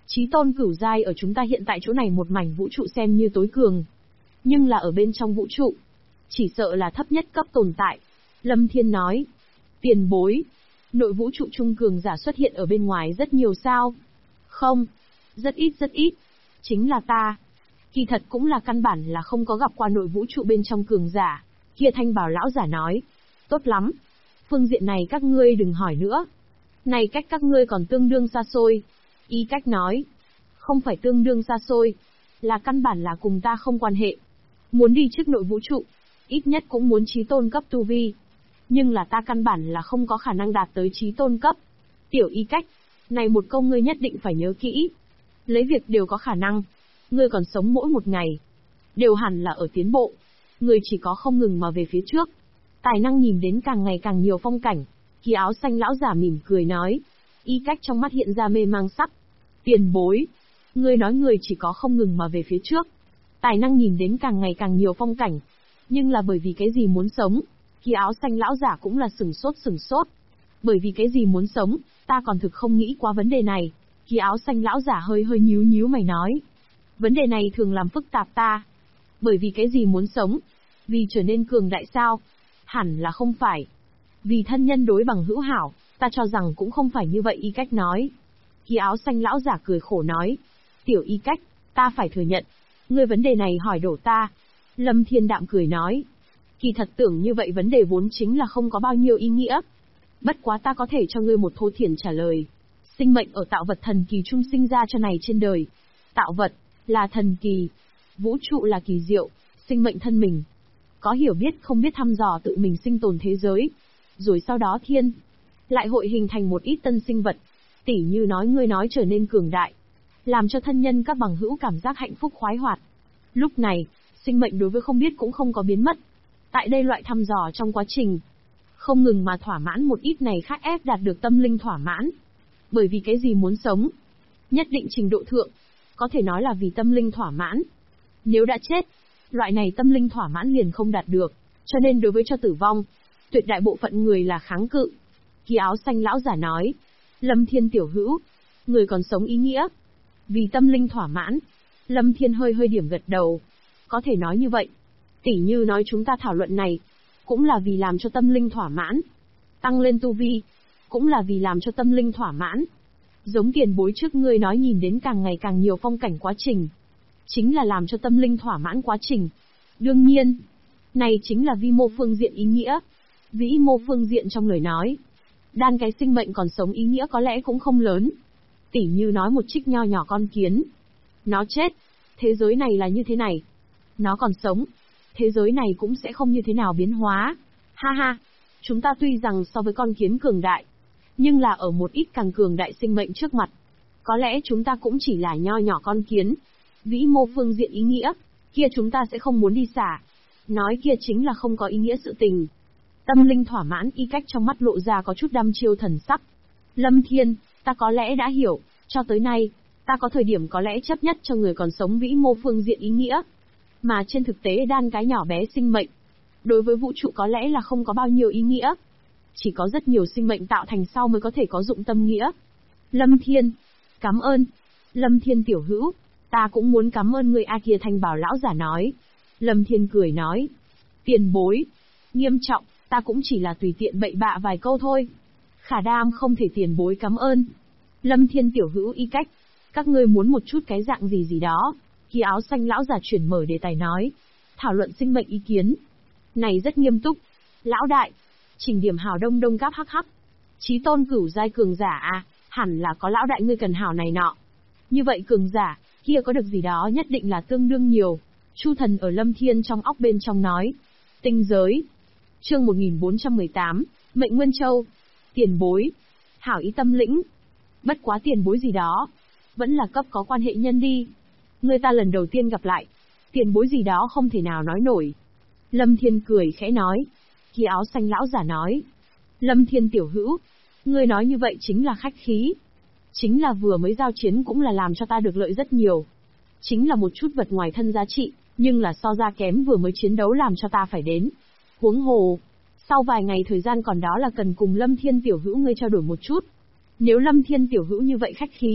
Chí tôn cửu giai ở chúng ta hiện tại chỗ này một mảnh vũ trụ xem như tối cường. Nhưng là ở bên trong vũ trụ, chỉ sợ là thấp nhất cấp tồn tại. Lâm Thiên nói, tiền bối, nội vũ trụ trung cường giả xuất hiện ở bên ngoài rất nhiều sao? Không, rất ít, chính là ta. Kỳ thật cũng là căn bản là không có gặp qua nội vũ trụ bên trong cường giả. Kia thanh bào lão giả nói, tốt lắm, phương diện này các ngươi đừng hỏi nữa. Này cách các ngươi còn tương đương xa xôi. Y cách nói, không phải tương đương xa xôi, là căn bản là cùng ta không quan hệ. Muốn đi trước nội vũ trụ, ít nhất cũng muốn chí tôn cấp tu vi. Nhưng là ta căn bản là không có khả năng đạt tới chí tôn cấp. Tiểu Y cách, này một câu ngươi nhất định phải nhớ kỹ. Lấy việc đều có khả năng, ngươi còn sống mỗi một ngày, đều hẳn là ở tiến bộ. Ngươi chỉ có không ngừng mà về phía trước. Tài năng nhìn đến càng ngày càng nhiều phong cảnh. Khi áo xanh lão giả mỉm cười nói, Y cách trong mắt hiện ra mê mang sắc. Tiền bối, ngươi nói ngươi chỉ có không ngừng mà về phía trước, tài năng nhìn đến càng ngày càng nhiều phong cảnh. Nhưng là bởi vì cái gì muốn sống? Khi áo xanh lão giả cũng là sửng sốt. Bởi vì cái gì muốn sống, ta còn thực không nghĩ qua vấn đề này. Khi áo xanh lão giả hơi nhíu mày nói. Vấn đề này thường làm phức tạp ta. Bởi vì cái gì muốn sống? Vì trở nên cường đại sao? Hẳn là không phải. Vì thân nhân đối bằng hữu hảo, ta cho rằng cũng không phải như vậy. Y cách nói. Khi áo xanh lão giả cười khổ nói. Tiểu Y cách, ta phải thừa nhận, ngươi vấn đề này hỏi đổ ta. Lâm Thiên đạm cười nói. Kỳ thật tưởng như vậy vấn đề vốn chính là không có bao nhiêu ý nghĩa. Bất quá ta có thể cho ngươi một thô thiển trả lời. Sinh mệnh ở tạo vật thần kỳ trung sinh ra cho này trên đời. Tạo vật là thần kỳ, vũ trụ là kỳ diệu, sinh mệnh thân mình có hiểu biết không biết thăm dò tự mình sinh tồn thế giới. Rồi sau đó thiên lại hội hình thành một ít tân sinh vật. Tỉ như nói ngươi nói trở nên cường đại, làm cho thân nhân các bằng hữu cảm giác hạnh phúc khoái hoạt. Lúc này, sinh mệnh đối với không biết cũng không có biến mất. Tại đây loại thăm dò trong quá trình, không ngừng mà thỏa mãn một ít này khác ép đạt được tâm linh thỏa mãn. Bởi vì cái gì muốn sống? Nhất định trình độ thượng, có thể nói là vì tâm linh thỏa mãn. Nếu đã chết, loại này tâm linh thỏa mãn liền không đạt được, cho nên đối với cho tử vong, tuyệt đại bộ phận người là kháng cự. Khi áo xanh lão giả nói, Lâm Thiên tiểu hữu, người còn sống ý nghĩa. Vì tâm linh thỏa mãn, Lâm Thiên hơi điểm gật đầu. Có thể nói như vậy. Tỉ như nói chúng ta thảo luận này, cũng là vì làm cho tâm linh thỏa mãn. Tăng lên tu vi, cũng là vì làm cho tâm linh thỏa mãn. Giống tiền bối trước ngươi nói nhìn đến càng ngày càng nhiều phong cảnh quá trình, chính là làm cho tâm linh thỏa mãn quá trình. Đương nhiên, này chính là vi mô phương diện ý nghĩa. Vĩ mô phương diện trong lời nói, đan cái sinh mệnh còn sống ý nghĩa có lẽ cũng không lớn. Tỉ như nói một trích nho nhỏ con kiến, nó chết, thế giới này là như thế này. Nó còn sống, thế giới này cũng sẽ không như thế nào biến hóa. Ha ha, chúng ta tuy rằng so với con kiến cường đại, nhưng là ở một ít càng cường đại sinh mệnh trước mặt, có lẽ chúng ta cũng chỉ là nho nhỏ con kiến. Vĩ mô phương diện ý nghĩa, kia chúng ta sẽ không muốn đi xả. Nói kia chính là không có ý nghĩa sự tình. Tâm linh thỏa mãn. Y cách trong mắt lộ ra có chút đăm chiêu thần sắc. Lâm Thiên, ta có lẽ đã hiểu, cho tới nay, ta có thời điểm có lẽ chấp nhất cho người còn sống vĩ mô phương diện ý nghĩa. Mà trên thực tế đan cái nhỏ bé sinh mệnh, đối với vũ trụ có lẽ là không có bao nhiêu ý nghĩa. Chỉ có rất nhiều sinh mệnh tạo thành sau mới có thể có dụng tâm nghĩa. Lâm Thiên, cảm ơn. Lâm Thiên tiểu hữu, ta cũng muốn cảm ơn người. A kia thanh bảo lão giả nói. Lâm Thiên cười nói. Tiền bối, nghiêm trọng, ta cũng chỉ là tùy tiện bậy bạ vài câu thôi. Khả đam không thể tiền bối cảm ơn. Lâm Thiên tiểu hữu Y cách, các ngươi muốn một chút cái dạng gì đó. Khi áo xanh lão giả chuyển mở đề tài nói. Thảo luận sinh mệnh ý kiến. Này rất nghiêm túc. Lão đại, trình điểm hào đông gáp hắc hắc. Chí tôn cửu giai cường giả à, hẳn là có lão đại ngươi cần hào này nọ. Như vậy cường giả, kia có được gì đó nhất định là tương đương nhiều. Chu thần ở Lâm Thiên trong óc bên trong nói. Tinh giới. Chương 1418, Mệnh Nguyên Châu. Tiền bối. Hảo ý tâm lĩnh. Bất quá tiền bối gì đó, vẫn là cấp có quan hệ nhân đi. Người ta lần đầu tiên gặp lại, tiền bối gì đó không thể nào nói nổi. Lâm Thiên cười khẽ nói. Khi áo xanh lão giả nói. Lâm Thiên tiểu hữu, ngươi nói như vậy chính là khách khí. Chính là vừa mới giao chiến cũng là làm cho ta được lợi rất nhiều. Chính là một chút vật ngoài thân giá trị, nhưng là so ra kém vừa mới chiến đấu làm cho ta phải đến. Huống hồ, sau vài ngày thời gian còn đó là cần cùng Lâm Thiên tiểu hữu ngươi trao đổi một chút. Nếu Lâm Thiên tiểu hữu như vậy khách khí,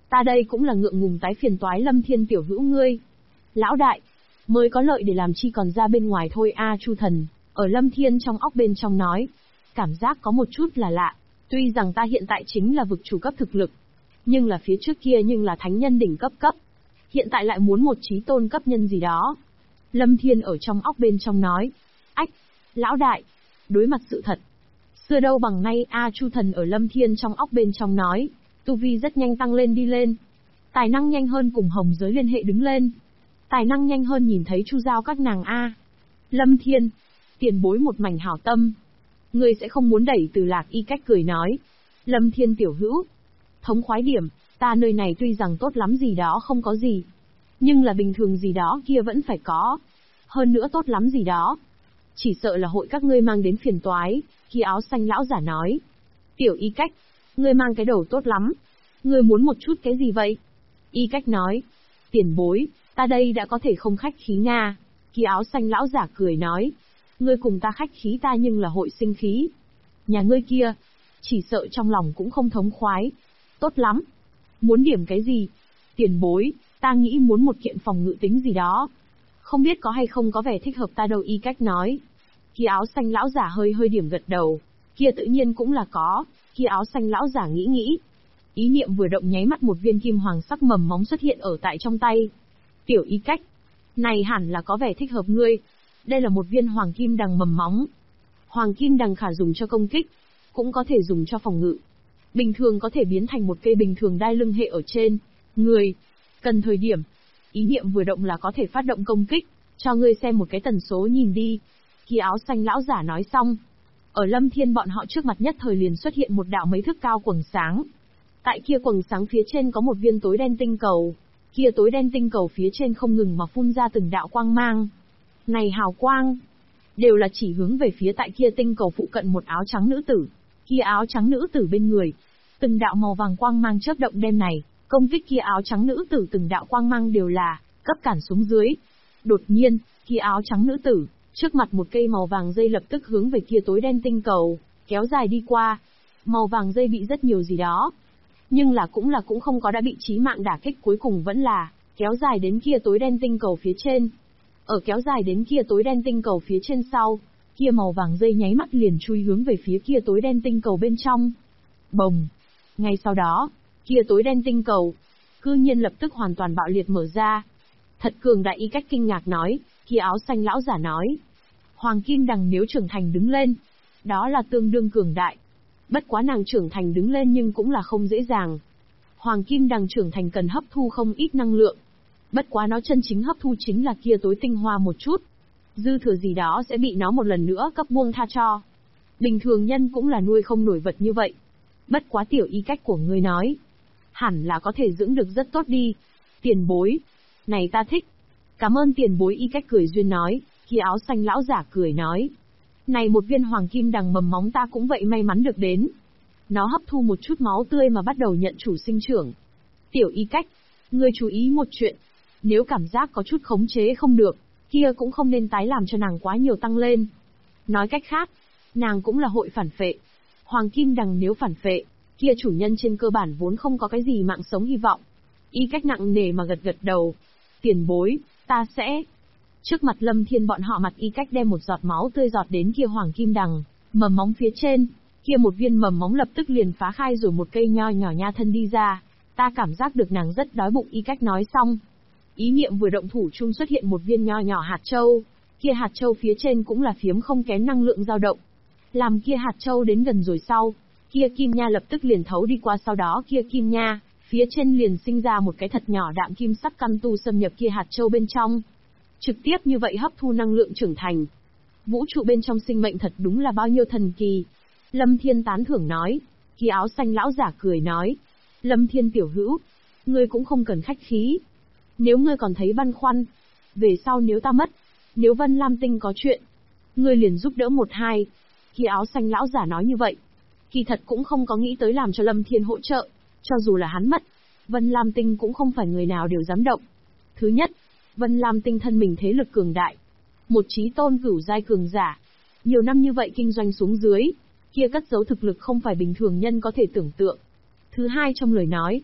Ta đây cũng là ngượng ngùng tái phiền toái Lâm Thiên tiểu hữu ngươi. Lão đại, mới có lợi để làm chi còn ra bên ngoài thôi a. Chu Thần, ở Lâm Thiên trong óc bên trong nói. Cảm giác có một chút là lạ, tuy rằng ta hiện tại chính là vực chủ cấp thực lực, nhưng là phía trước kia nhưng là thánh nhân đỉnh cấp cấp. Hiện tại lại muốn một chí tôn cấp nhân gì đó. Lâm Thiên ở trong óc bên trong nói. Ách, lão đại, đối mặt sự thật. Xưa đâu bằng nay a. Chu Thần ở Lâm Thiên trong óc bên trong nói. Tu vi rất nhanh tăng lên đi lên. Tài năng nhanh hơn cùng hồng giới liên hệ đứng lên. Tài năng nhanh hơn nhìn thấy Chu Giao các nàng a. Lâm Thiên, tiền bối một mảnh hảo tâm. Ngươi sẽ không muốn đẩy Từ Lạc Y Cách cười nói. Lâm Thiên tiểu hữu, thống khoái điểm, ta nơi này tuy rằng tốt lắm gì đó không có gì, nhưng là bình thường gì đó kia vẫn phải có. Hơn nữa tốt lắm gì đó, chỉ sợ là hội các ngươi mang đến phiền toái. Khi áo xanh lão giả nói. Tiểu Y Cách, ngươi mang cái đầu tốt lắm. Ngươi muốn một chút cái gì vậy? Y Cách nói. Tiền bối, ta đây đã có thể không khách khí nga. Khi áo xanh lão giả cười nói. Ngươi cùng ta khách khí ta nhưng là hội sinh khí. Nhà ngươi kia, chỉ sợ trong lòng cũng không thống khoái. Tốt lắm. Muốn điểm cái gì? Tiền bối, ta nghĩ muốn một kiện phòng ngự tính gì đó. Không biết có hay không có vẻ thích hợp ta đâu. Y Cách nói. Khi áo xanh lão giả hơi điểm gật đầu. Kia tự nhiên cũng là có. Khi áo xanh lão giả nghĩ. Ý niệm vừa động nháy mắt một viên kim hoàng sắc mầm móng xuất hiện ở tại trong tay. Tiểu Y Cách, này hẳn là có vẻ thích hợp ngươi. Đây là một viên hoàng kim đằng mầm móng. Hoàng kim đằng khả dùng cho công kích, cũng có thể dùng cho phòng ngự. Bình thường có thể biến thành một cây bình thường đai lưng hệ ở trên người. Cần thời điểm, ý niệm vừa động là có thể phát động công kích. Cho ngươi xem một cái tần số nhìn đi. Khi áo xanh lão giả nói xong, ở Lâm Thiên bọn họ trước mặt nhất thời liền xuất hiện một đạo mấy thước cao quầng sáng. Tại kia quầng sáng phía trên có một viên tối đen tinh cầu. Kia tối đen tinh cầu phía trên không ngừng mà phun ra từng đạo quang mang. Này hào quang, đều là chỉ hướng về phía tại kia tinh cầu phụ cận một áo trắng nữ tử. Kia áo trắng nữ tử bên người, từng đạo màu vàng quang mang chớp động đêm này, công kích kia áo trắng nữ tử từng đạo quang mang đều là cấp cản xuống dưới. Đột nhiên, kia áo trắng nữ tử, trước mặt một cây màu vàng dây lập tức hướng về kia tối đen tinh cầu kéo dài đi qua. Màu vàng dây bị rất nhiều gì đó, nhưng là cũng không có đã bị chí mạng đả kích, cuối cùng vẫn là kéo dài đến kia tối đen tinh cầu phía trên. Ở kéo dài đến kia tối đen tinh cầu phía trên sau, kia màu vàng dây nháy mắt liền chui hướng về phía kia tối đen tinh cầu bên trong. Bồng! Ngay sau đó, kia tối đen tinh cầu, cư nhiên lập tức hoàn toàn bạo liệt mở ra. Thật cường đại. Y Cách kinh ngạc nói. Kia áo xanh lão giả nói. Hoàng kim đằng nếu trưởng thành đứng lên, đó là tương đương cường đại. Bất quá nàng trưởng thành đứng lên nhưng cũng là không dễ dàng. Hoàng kim đằng trưởng thành cần hấp thu không ít năng lượng. Bất quá nó chân chính hấp thu chính là kia tối tinh hoa một chút. Dư thừa gì đó sẽ bị nó một lần nữa cấp buông tha cho. Bình thường nhân cũng là nuôi không nổi vật như vậy. Bất quá Tiểu Y Cách của ngươi nói, hẳn là có thể dưỡng được rất tốt đi. Tiền bối, này ta thích. Cảm ơn tiền bối. Y Cách cười duyên nói. Khi áo xanh lão giả cười nói. Này một viên hoàng kim đằng mầm móng ta cũng vậy may mắn được đến. Nó hấp thu một chút máu tươi mà bắt đầu nhận chủ sinh trưởng. Tiểu Y Cách, ngươi chú ý một chuyện. Nếu cảm giác có chút khống chế không được, kia cũng không nên tái làm cho nàng quá nhiều tăng lên. Nói cách khác, nàng cũng là hội phản phệ. Hoàng kim đằng nếu phản phệ, kia chủ nhân trên cơ bản vốn không có cái gì mạng sống hy vọng. Y Cách nặng nề mà gật đầu. Tiền bối, ta sẽ... Trước mặt Lâm Thiên bọn họ mặt Y Cách đem một giọt máu tươi giọt đến kia hoàng kim đằng mầm móng phía trên, kia một viên mầm móng lập tức liền phá khai rồi một cây nho nhỏ nha thân đi ra. Ta cảm giác được nàng rất đói bụng. Y Cách nói xong, ý niệm vừa động thủ chung xuất hiện một viên nho nhỏ hạt châu, kia hạt châu phía trên cũng là phiếm không kém năng lượng dao động. Làm kia hạt châu đến gần rồi sau, kia kim nha lập tức liền thấu đi qua, sau đó kia kim nha phía trên liền sinh ra một cái thật nhỏ đạm kim sắc căn tu xâm nhập kia hạt châu bên trong. Trực tiếp như vậy hấp thu năng lượng trưởng thành. Vũ trụ bên trong sinh mệnh thật đúng là bao nhiêu thần kỳ. Lâm Thiên tán thưởng nói. Kia áo xanh lão giả cười nói. Lâm Thiên tiểu hữu, ngươi cũng không cần khách khí. Nếu ngươi còn thấy băn khoăn, về sau nếu ta mất, nếu Vân Lam Tinh có chuyện, ngươi liền giúp đỡ một hai. Kia áo xanh lão giả nói như vậy, kỳ thật cũng không có nghĩ tới làm cho Lâm Thiên hỗ trợ. Cho dù là hắn mất, Vân Lam Tinh cũng không phải người nào đều dám động. Thứ nhất, Vân Lam Tinh thân mình thế lực cường đại, một chí tôn cửu giai cường giả, nhiều năm như vậy kinh doanh xuống dưới, kia cất giấu thực lực không phải bình thường nhân có thể tưởng tượng. Thứ hai, trong lời nói,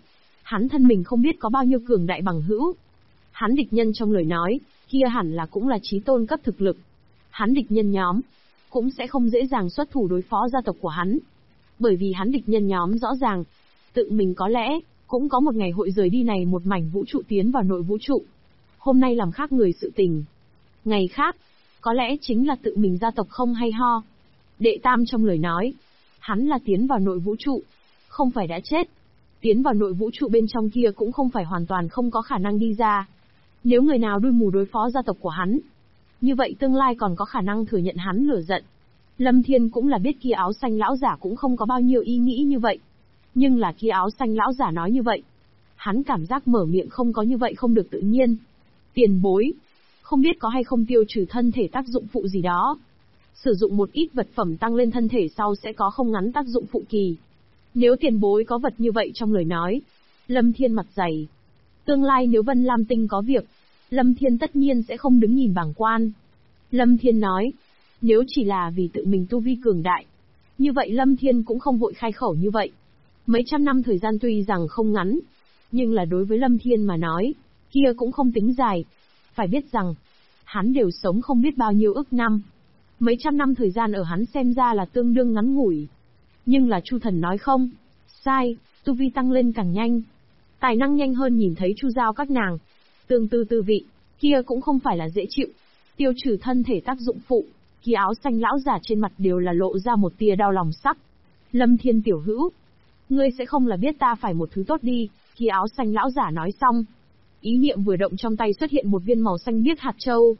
Hắn thân mình không biết có bao nhiêu cường đại bằng hữu. Hắn địch nhân trong lời nói, kia hẳn là cũng là chí tôn cấp thực lực. Hắn địch nhân nhóm, cũng sẽ không dễ dàng xuất thủ đối phó gia tộc của hắn. Bởi vì hắn địch nhân nhóm rõ ràng, tự mình có lẽ, cũng có một ngày hội rời đi này một mảnh vũ trụ tiến vào nội vũ trụ. Hôm nay làm khác người sự tình. Ngày khác, có lẽ chính là tự mình gia tộc không hay ho. Đệ tam trong lời nói, hắn là tiến vào nội vũ trụ, không phải đã chết. Tiến vào nội vũ trụ bên trong kia cũng không phải hoàn toàn không có khả năng đi ra. Nếu người nào đuôi mù đối phó gia tộc của hắn, như vậy tương lai còn có khả năng thừa nhận hắn lửa giận. Lâm Thiên cũng là biết kia áo xanh lão giả cũng không có bao nhiêu ý nghĩ như vậy. Nhưng là kia áo xanh lão giả nói như vậy. Hắn cảm giác mở miệng không có như vậy không được tự nhiên. Tiền bối, không biết có hay không tiêu trừ thân thể tác dụng phụ gì đó. Sử dụng một ít vật phẩm tăng lên thân thể sau sẽ có không ngắn tác dụng phụ kỳ. Nếu tiền bối có vật như vậy trong lời nói, Lâm Thiên mặt dày. Tương lai nếu Vân Lam Tinh có việc, Lâm Thiên tất nhiên sẽ không đứng nhìn bảng quan. Lâm Thiên nói, nếu chỉ là vì tự mình tu vi cường đại, như vậy Lâm Thiên cũng không vội khai khẩu như vậy. Mấy trăm năm thời gian tuy rằng không ngắn, nhưng là đối với Lâm Thiên mà nói, kia cũng không tính dài. Phải biết rằng, hắn đều sống không biết bao nhiêu ức năm. Mấy trăm năm thời gian ở hắn xem ra là tương đương ngắn ngủi. Nhưng là Chu Thần nói không, sai, tu vi tăng lên càng nhanh. Tài năng nhanh hơn nhìn thấy Chu Giao các nàng. Tương tư tư vị, kia cũng không phải là dễ chịu. Tiêu trừ thân thể tác dụng phụ, kia áo xanh lão giả trên mặt đều là lộ ra một tia đau lòng sắc. Lâm Thiên tiểu hữu, ngươi sẽ không là biết ta phải một thứ tốt đi, kia áo xanh lão giả nói xong. Ý niệm vừa động trong tay xuất hiện một viên màu xanh biếc hạt châu.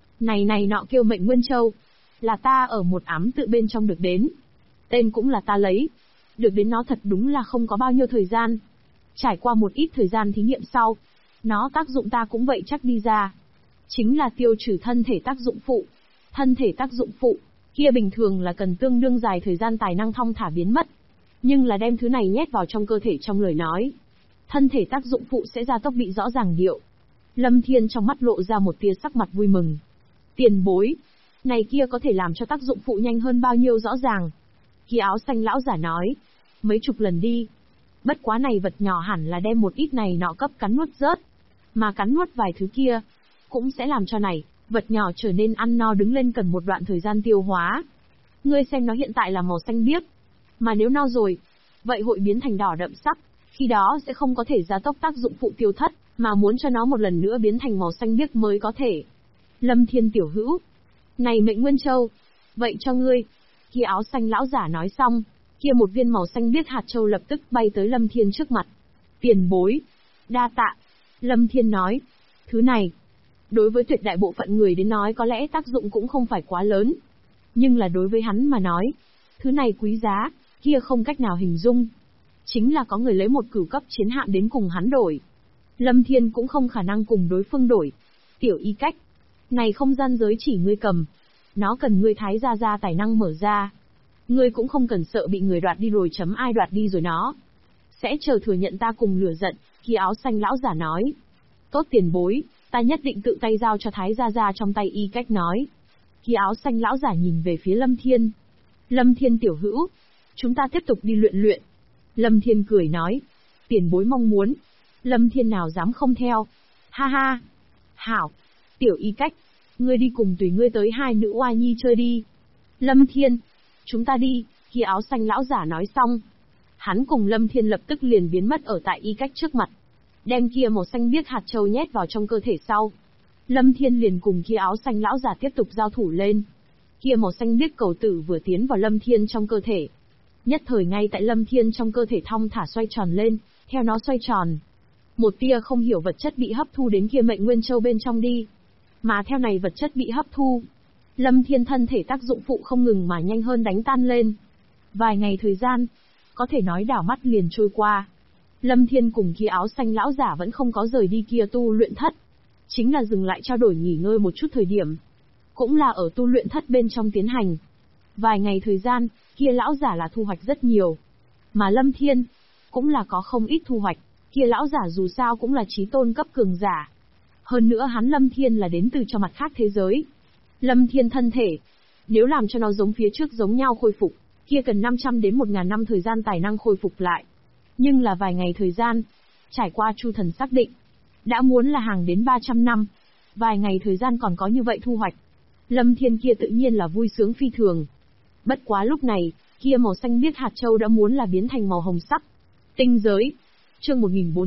Này nọ kêu Mệnh Nguyên Châu, là ta ở một ám tự bên trong được đến. Tên cũng là ta lấy. Được đến nó thật đúng là không có bao nhiêu thời gian. Trải qua một ít thời gian thí nghiệm sau, nó tác dụng ta cũng vậy chắc đi ra. Chính là tiêu trừ thân thể tác dụng phụ. Thân thể tác dụng phụ, kia bình thường là cần tương đương dài thời gian tài năng thong thả biến mất. Nhưng là đem thứ này nhét vào trong cơ thể trong lời nói. Thân thể tác dụng phụ sẽ ra tốc bị rõ ràng điệu. Lâm Thiên trong mắt lộ ra một tia sắc mặt vui mừng. Tiền bối, này kia có thể làm cho tác dụng phụ nhanh hơn bao nhiêu rõ ràng. Kia áo xanh lão giả nói, mấy chục lần đi. Bất quá này vật nhỏ hẳn là đem một ít này nọ cấp cắn nuốt rớt. Mà cắn nuốt vài thứ kia, cũng sẽ làm cho này, vật nhỏ trở nên ăn no đứng lên cần một đoạn thời gian tiêu hóa. Ngươi xem nó hiện tại là màu xanh biếc. Mà nếu no rồi, vậy hội biến thành đỏ đậm sắc. Khi đó sẽ không có thể gia tốc tác dụng phụ tiêu thất, mà muốn cho nó một lần nữa biến thành màu xanh biếc mới có thể. Lâm Thiên tiểu hữu, này Mệnh Nguyên Châu, vậy cho ngươi. Kia áo xanh lão giả nói xong, kia một viên màu xanh biếc hạt châu lập tức bay tới Lâm Thiên trước mặt. Tiền bối, đa tạ. Lâm Thiên nói, thứ này, đối với tuyệt đại bộ phận người đến nói có lẽ tác dụng cũng không phải quá lớn. Nhưng là đối với hắn mà nói, thứ này quý giá, kia không cách nào hình dung. Chính là có người lấy một cửu cấp chiến hạm đến cùng hắn đổi. Lâm Thiên cũng không khả năng cùng đối phương đổi. Tiểu Y Cách, này không gian giới chỉ ngươi cầm. Nó cần ngươi thái ra tài năng mở ra. Ngươi cũng không cần sợ bị người đoạt đi rồi chấm ai đoạt đi rồi nó. Sẽ chờ thừa nhận ta cùng lửa giận, kia áo xanh lão giả nói. Tốt tiền bối, ta nhất định tự tay giao cho thái ra trong tay Y Cách nói. Kia áo xanh lão giả nhìn về phía Lâm Thiên. Lâm Thiên tiểu hữu, chúng ta tiếp tục đi luyện luyện. Lâm Thiên cười nói, tiền bối mong muốn. Lâm Thiên nào dám không theo. Ha ha. Hảo. Tiểu Y Cách, ngươi đi cùng tùy ngươi tới hai nữ oa nhi chơi đi. Lâm Thiên, chúng ta đi, kia áo xanh lão giả nói xong. Hắn cùng Lâm Thiên lập tức liền biến mất ở tại Y Cách trước mặt. Đem kia màu xanh biếc hạt châu nhét vào trong cơ thể sau. Lâm Thiên liền cùng kia áo xanh lão giả tiếp tục giao thủ lên. Kia màu xanh biếc cầu tử vừa tiến vào Lâm Thiên trong cơ thể. Nhất thời ngay tại Lâm Thiên trong cơ thể thong thả xoay tròn lên, theo nó xoay tròn. Một tia không hiểu vật chất bị hấp thu đến kia Mệnh Nguyên Châu bên trong đi. Mà theo này vật chất bị hấp thu, Lâm Thiên thân thể tác dụng phụ không ngừng mà nhanh hơn đánh tan lên. Vài ngày thời gian, có thể nói đảo mắt liền trôi qua. Lâm Thiên cùng kia áo xanh lão giả vẫn không có rời đi kia tu luyện thất. Chính là dừng lại trao đổi nghỉ ngơi một chút thời điểm. Cũng là ở tu luyện thất bên trong tiến hành. Vài ngày thời gian, kia lão giả là thu hoạch rất nhiều. Mà Lâm Thiên, cũng là có không ít thu hoạch. Kia lão giả dù sao cũng là chí tôn cấp cường giả. Hơn nữa hắn Lâm Thiên là đến từ cho mặt khác thế giới. Lâm Thiên thân thể, nếu làm cho nó giống phía trước giống nhau khôi phục, kia cần 500 đến 1000 năm thời gian tài năng khôi phục lại. Nhưng là vài ngày thời gian, Trải qua Chu Thần xác định, đã muốn là hàng đến 300 năm. Vài ngày thời gian còn có như vậy thu hoạch. Lâm Thiên kia tự nhiên là vui sướng phi thường. Bất quá lúc này, kia màu xanh biếc hạt châu đã muốn là biến thành màu hồng sắc. Tinh giới. Chương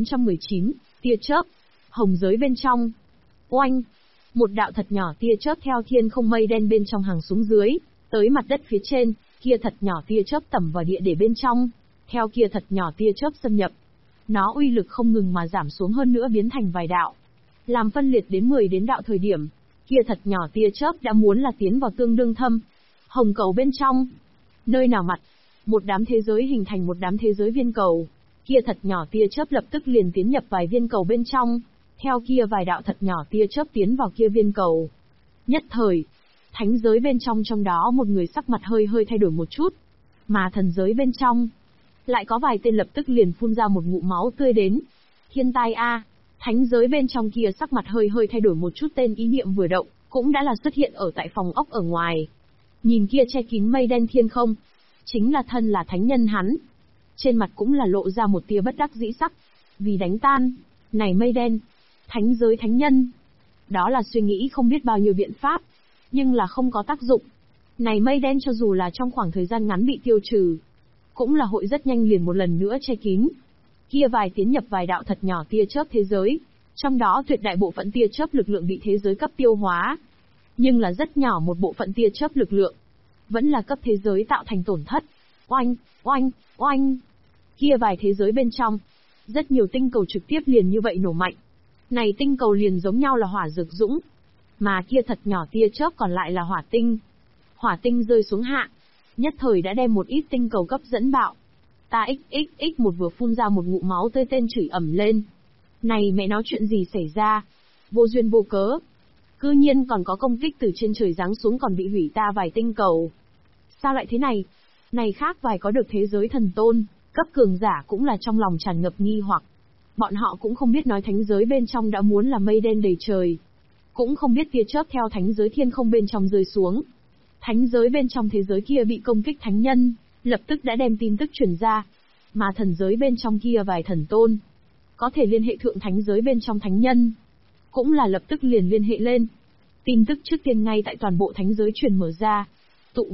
1419, tia chớp. Hồng giới bên trong. Oanh! Một đạo thật nhỏ tia chớp theo thiên không mây đen bên trong hàng xuống dưới, tới mặt đất phía trên, kia thật nhỏ tia chớp tẩm vào địa để bên trong. Theo kia thật nhỏ tia chớp xâm nhập, nó uy lực không ngừng mà giảm xuống hơn nữa biến thành vài đạo. Làm phân liệt đến 10 đến đạo thời điểm, kia thật nhỏ tia chớp đã muốn là tiến vào tương đương thâm. Hồng cầu bên trong. Nơi nào mặt, một đám thế giới hình thành một đám thế giới viên cầu. Kia thật nhỏ tia chớp lập tức liền tiến nhập vài viên cầu bên trong. Theo kia vài đạo thật nhỏ tia chớp tiến vào kia viên cầu. Nhất thời, thánh giới bên trong đó một người sắc mặt hơi hơi thay đổi một chút. Mà thần giới bên trong, lại có vài tên lập tức liền phun ra một ngụm máu tươi đến. Thiên tai a! Thánh giới bên trong kia sắc mặt hơi hơi thay đổi một chút, tên ý niệm vừa động, cũng đã là xuất hiện ở tại phòng ốc ở ngoài. Nhìn kia che kín mây đen thiên không, chính là thân là thánh nhân hắn. Trên mặt cũng là lộ ra một tia bất đắc dĩ sắc, vì đánh tan này mây đen, thánh giới thánh nhân. Đó là suy nghĩ không biết bao nhiêu biện pháp, nhưng là không có tác dụng. Này mây đen cho dù là trong khoảng thời gian ngắn bị tiêu trừ, cũng là hội rất nhanh liền một lần nữa che kín. Kia vài tiến nhập vài đạo thật nhỏ tia chớp thế giới, trong đó tuyệt đại bộ phận tia chớp lực lượng bị thế giới cấp tiêu hóa. Nhưng là rất nhỏ một bộ phận tia chớp lực lượng, vẫn là cấp thế giới tạo thành tổn thất. Oanh, oanh, oanh. Kia vài thế giới bên trong, rất nhiều tinh cầu trực tiếp liền như vậy nổ mạnh. Này tinh cầu liền giống nhau là hỏa rực dũng, mà kia thật nhỏ tia chớp còn lại là hỏa tinh. Hỏa tinh rơi xuống hạ, nhất thời đã đem một ít tinh cầu cấp dẫn bạo. Ta xxx một vừa phun ra một ngụm máu tươi, tên chửi ẩm lên. Này mẹ nói chuyện gì xảy ra? Vô duyên vô cớ. Cư nhiên còn có công kích từ trên trời giáng xuống còn bị hủy ta vài tinh cầu. Sao lại thế này? Này khác vài có được thế giới thần tôn, cấp cường giả cũng là trong lòng tràn ngập nghi hoặc. Bọn họ cũng không biết nói thánh giới bên trong đã muốn là mây đen đầy trời. Cũng không biết tia chớp theo thánh giới thiên không bên trong rơi xuống. Thánh giới bên trong thế giới kia bị công kích thánh nhân, lập tức đã đem tin tức truyền ra. Mà thần giới bên trong kia vài thần tôn, có thể liên hệ thượng thánh giới bên trong thánh nhân, cũng là lập tức liền liên hệ lên. Tin tức trước tiên ngay tại toàn bộ thánh giới truyền mở ra. Tụ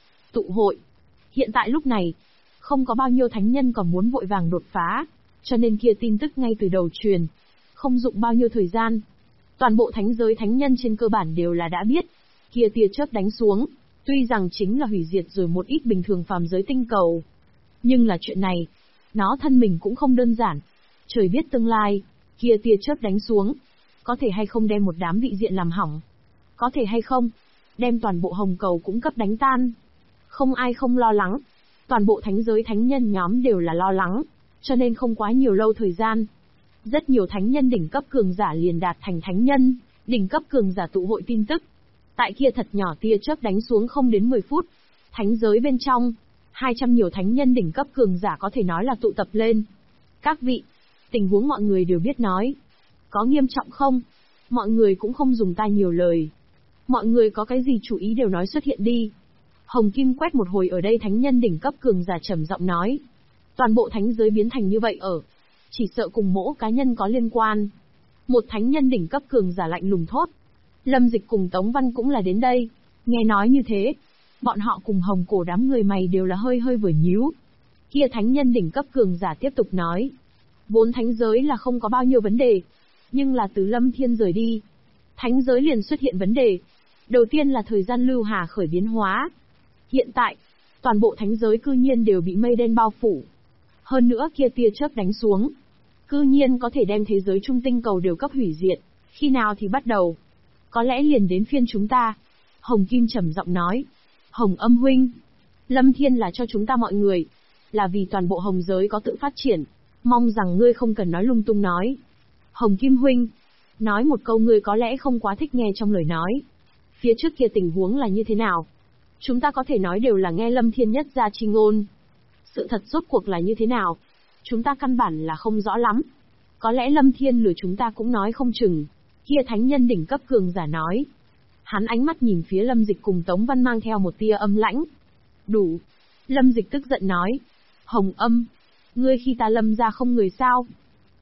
hội. Hiện tại lúc này, không có bao nhiêu thánh nhân còn muốn vội vàng đột phá, cho nên kia tin tức ngay từ đầu truyền, không dụng bao nhiêu thời gian. Toàn bộ thánh giới thánh nhân trên cơ bản đều là đã biết, kia tia chớp đánh xuống, tuy rằng chính là hủy diệt rồi một ít bình thường phàm giới tinh cầu. Nhưng là chuyện này, nó thân mình cũng không đơn giản. Trời biết tương lai, kia tia chớp đánh xuống, có thể hay không đem một đám vị diện làm hỏng. Có thể hay không, đem toàn bộ hồng cầu cũng cấp đánh tan. Không ai không lo lắng. Toàn bộ thánh giới thánh nhân nhóm đều là lo lắng, cho nên không quá nhiều lâu thời gian. Rất nhiều thánh nhân đỉnh cấp cường giả liền đạt thành thánh nhân, đỉnh cấp cường giả tụ hội tin tức. Tại kia thật nhỏ tia chớp đánh xuống không đến 10 phút, thánh giới bên trong, 200 nhiều thánh nhân đỉnh cấp cường giả có thể nói là tụ tập lên. Các vị, tình huống mọi người đều biết nói. Có nghiêm trọng không? Mọi người cũng không dùng ta nhiều lời. Mọi người có cái gì chủ ý đều nói xuất hiện đi. Hồng Kim quét một hồi ở đây thánh nhân đỉnh cấp cường giả trầm giọng nói. Toàn bộ thánh giới biến thành như vậy ở, chỉ sợ cùng mỗi cá nhân có liên quan. Một thánh nhân đỉnh cấp cường giả lạnh lùng thốt. Lâm Dịch cùng Tống Văn cũng là đến đây. Nghe nói như thế, bọn họ cùng Hồng Cổ đám người mày đều là hơi hơi vừa nhíu. Kia thánh nhân đỉnh cấp cường giả tiếp tục nói. Vốn thánh giới là không có bao nhiêu vấn đề, nhưng là từ Lâm Thiên rời đi, thánh giới liền xuất hiện vấn đề. Đầu tiên là thời gian lưu hà khởi biến hóa. Hiện tại, toàn bộ thánh giới cư nhiên đều bị mây đen bao phủ. Hơn nữa kia tia chớp đánh xuống, cư nhiên có thể đem thế giới trung tinh cầu đều cấp hủy diệt. Khi nào thì bắt đầu? Có lẽ liền đến phiên chúng ta. Hồng Kim trầm giọng nói. Hồng Âm huynh, Lâm Thiên là cho chúng ta mọi người, là vì toàn bộ hồng giới có tự phát triển. Mong rằng ngươi không cần nói lung tung nói. Hồng Kim huynh, nói một câu ngươi có lẽ không quá thích nghe trong lời nói. Phía trước kia tình huống là như thế nào? Chúng ta có thể nói đều là nghe Lâm Thiên nhất ra chi ngôn. Sự thật rốt cuộc là như thế nào? Chúng ta căn bản là không rõ lắm. Có lẽ Lâm Thiên lừa chúng ta cũng nói không chừng. Kia thánh nhân đỉnh cấp cường giả nói. Hắn ánh mắt nhìn phía Lâm Dịch cùng Tống Văn mang theo một tia âm lãnh. Đủ. Lâm Dịch tức giận nói. Hồng Âm, ngươi khi ta Lâm ra không người sao?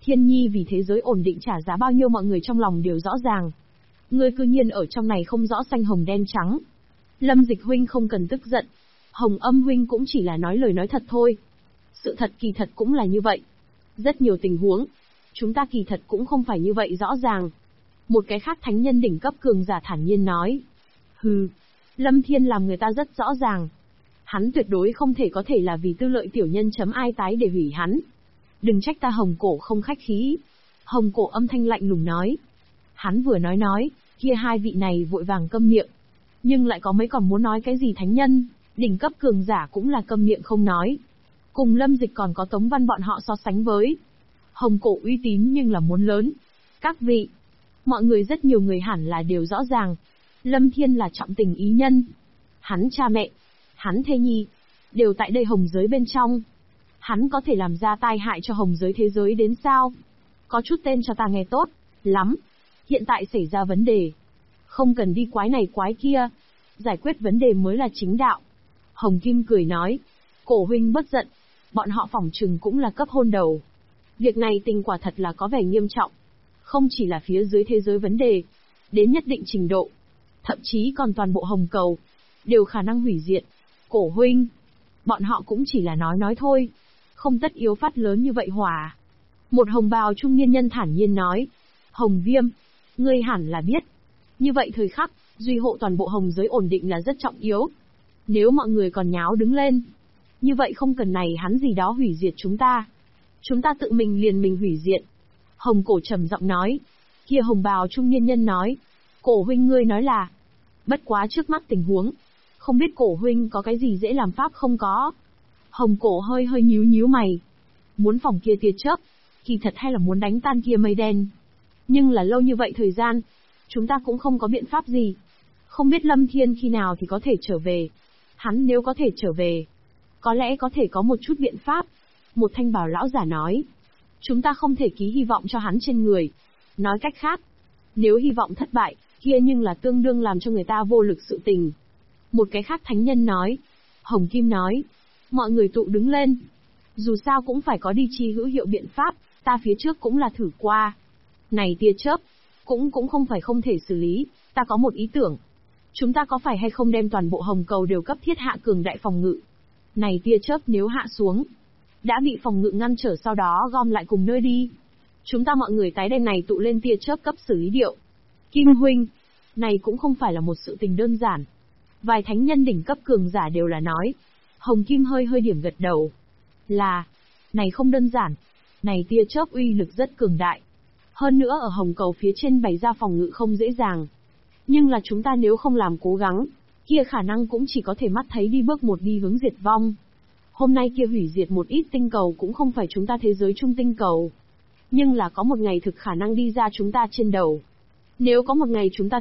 Thiên Nhi vì thế giới ổn định trả giá bao nhiêu mọi người trong lòng đều rõ ràng. Ngươi cư nhiên ở trong này không rõ xanh hồng đen trắng. Lâm Dịch huynh không cần tức giận. Hồng Âm huynh cũng chỉ là nói lời nói thật thôi. Sự thật kỳ thật cũng là như vậy. Rất nhiều tình huống, chúng ta kỳ thật cũng không phải như vậy rõ ràng. Một cái khác thánh nhân đỉnh cấp cường giả thản nhiên nói. Hừ, Lâm Thiên làm người ta rất rõ ràng. Hắn tuyệt đối không thể có thể là vì tư lợi tiểu nhân chấm ai tái để hủy hắn. Đừng trách ta Hồng Cổ không khách khí. Hồng Cổ âm thanh lạnh lùng nói. Hắn vừa nói, kia hai vị này vội vàng câm miệng. Nhưng lại có mấy còn muốn nói cái gì thánh nhân, đỉnh cấp cường giả cũng là câm miệng không nói. Cùng Lâm Dịch còn có Tống Văn bọn họ so sánh với. Hồng Cổ uy tín nhưng là muốn lớn. Các vị, mọi người rất nhiều người hẳn là đều rõ ràng. Lâm Thiên là trọng tình ý nhân. Hắn cha mẹ, hắn thê nhi, đều tại đây hồng giới bên trong. Hắn có thể làm ra tai hại cho hồng giới thế giới đến sao? Có chút tên cho ta nghe tốt lắm. Hiện tại xảy ra vấn đề. Không cần đi quái này quái kia. Giải quyết vấn đề mới là chính đạo. Hồng Kim cười nói. Cổ huynh bất giận. Bọn họ phỏng chừng cũng là cấp hôn đầu. Việc này tình quả thật là có vẻ nghiêm trọng. Không chỉ là phía dưới thế giới vấn đề. Đến nhất định trình độ. Thậm chí còn toàn bộ hồng cầu. Đều khả năng hủy diệt. Cổ huynh. Bọn họ cũng chỉ là nói thôi. Không tất yếu phát lớn như vậy hỏa. Một hồng bào trung niên nhân thản nhiên nói. Hồng Viêm. Ngươi hẳn là biết. Như vậy thời khắc, duy hộ toàn bộ hồng giới ổn định là rất trọng yếu. Nếu mọi người còn nháo đứng lên. Như vậy không cần này hắn gì đó hủy diệt chúng ta. Chúng ta tự mình liền mình hủy diệt. Hồng Cổ trầm giọng nói. Kia hồng bào trung niên nhân nói. Cổ huynh ngươi nói là. Bất quá trước mắt tình huống. Không biết cổ huynh có cái gì dễ làm pháp không có. Hồng Cổ hơi nhíu mày. Muốn phòng kia tia chớp. Kỳ thật hay là muốn đánh tan kia mây đen. Nhưng là lâu như vậy thời gian. Chúng ta cũng không có biện pháp gì. Không biết Lâm Thiên khi nào thì có thể trở về. Hắn nếu có thể trở về. Có lẽ có thể có một chút biện pháp. Một thanh bào lão giả nói. Chúng ta không thể ký hy vọng cho hắn trên người. Nói cách khác. Nếu hy vọng thất bại, kia nhưng là tương đương làm cho người ta vô lực sự tình. Một cái khác thánh nhân nói. Hồng Kim nói. Mọi người tụ đứng lên. Dù sao cũng phải có đi chi hữu hiệu biện pháp. Ta phía trước cũng là thử qua. Này tia chớp. Cũng không phải không thể xử lý. Ta có một ý tưởng. Chúng ta có phải hay không đem toàn bộ hồng cầu đều cấp thiết hạ cường đại phòng ngự. Này tia chớp nếu hạ xuống. Đã bị phòng ngự ngăn trở sau đó gom lại cùng nơi đi. Chúng ta mọi người tái đem này tụ lên tia chớp cấp xử lý điệu. Kim huynh. Này cũng không phải là một sự tình đơn giản. Vài thánh nhân đỉnh cấp cường giả đều là nói. Hồng Kim hơi điểm gật đầu. Là. Này không đơn giản. Này tia chớp uy lực rất cường đại. Hơn nữa ở hồng cầu phía trên bày ra phòng ngự không dễ dàng. Nhưng là chúng ta nếu không làm cố gắng, kia khả năng cũng chỉ có thể mắt thấy đi bước một đi hướng diệt vong. Hôm nay kia hủy diệt một ít tinh cầu cũng không phải chúng ta thế giới trung tinh cầu. Nhưng là có một ngày thực khả năng đi ra chúng ta trên đầu. Nếu có một ngày chúng ta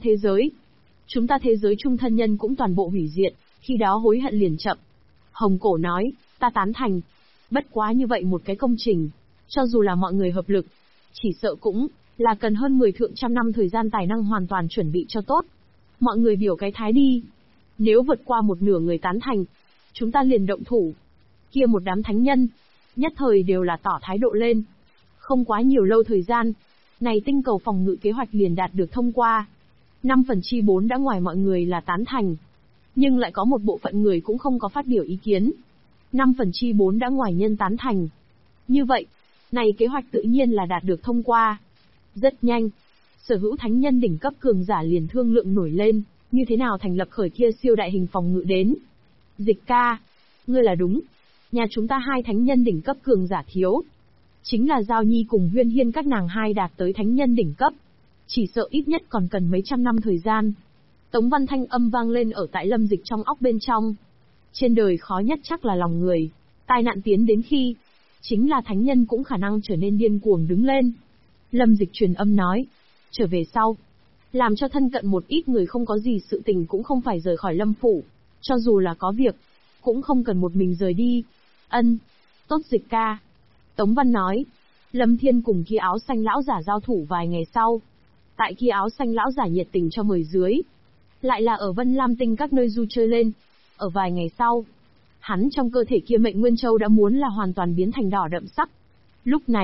thế giới trung thân nhân cũng toàn bộ hủy diệt, khi đó hối hận liền chậm. Hồng Cổ nói, ta tán thành. Bất quá như vậy một cái công trình, cho dù là mọi người hợp lực, chỉ sợ cũng là cần hơn 10 thượng trăm năm thời gian tài năng hoàn toàn chuẩn bị cho tốt. Mọi người biểu cái thái đi. Nếu vượt qua một nửa người tán thành, chúng ta liền động thủ. Kia một đám thánh nhân, nhất thời đều là tỏ thái độ lên. Không quá nhiều lâu thời gian, này tinh cầu phòng ngự kế hoạch liền đạt được thông qua. 5/4 đã ngoài mọi người là tán thành. Nhưng lại có một bộ phận người cũng không có phát biểu ý kiến. 5/4 đã ngoài nhân tán thành. Như vậy, này kế hoạch tự nhiên là đạt được thông qua. Rất nhanh, sở hữu thánh nhân đỉnh cấp cường giả liền thương lượng nổi lên, như thế nào thành lập khởi kia siêu đại hình phòng ngự đến. Dịch ca, ngươi là đúng. Nhà chúng ta hai thánh nhân đỉnh cấp cường giả thiếu. Chính là Giao Nhi cùng Huyên Hiên các nàng hai đạt tới thánh nhân đỉnh cấp. Chỉ sợ ít nhất còn cần mấy trăm năm thời gian. Tống Văn thanh âm vang lên ở tại Lâm Dịch trong óc bên trong. Trên đời khó nhất chắc là lòng người. Tai nạn tiến đến khi, chính là thánh nhân cũng khả năng trở nên điên cuồng đứng lên. Lâm Dịch truyền âm nói, trở về sau. Làm cho thân cận một ít người không có gì sự tình cũng không phải rời khỏi Lâm Phủ. Cho dù là có việc, cũng không cần một mình rời đi. Ân, tốt Dịch ca. Tống Văn nói, Lâm Thiên cùng kia áo xanh lão giả giao thủ vài ngày sau. Tại kia áo xanh lão giả nhiệt tình cho mời dưới. Lại là ở Vân Lam Tinh các nơi du chơi lên. Ở vài ngày sau, hắn trong cơ thể kia mệnh Nguyên Châu đã muốn là hoàn toàn biến thành đỏ đậm sắc. Lúc này,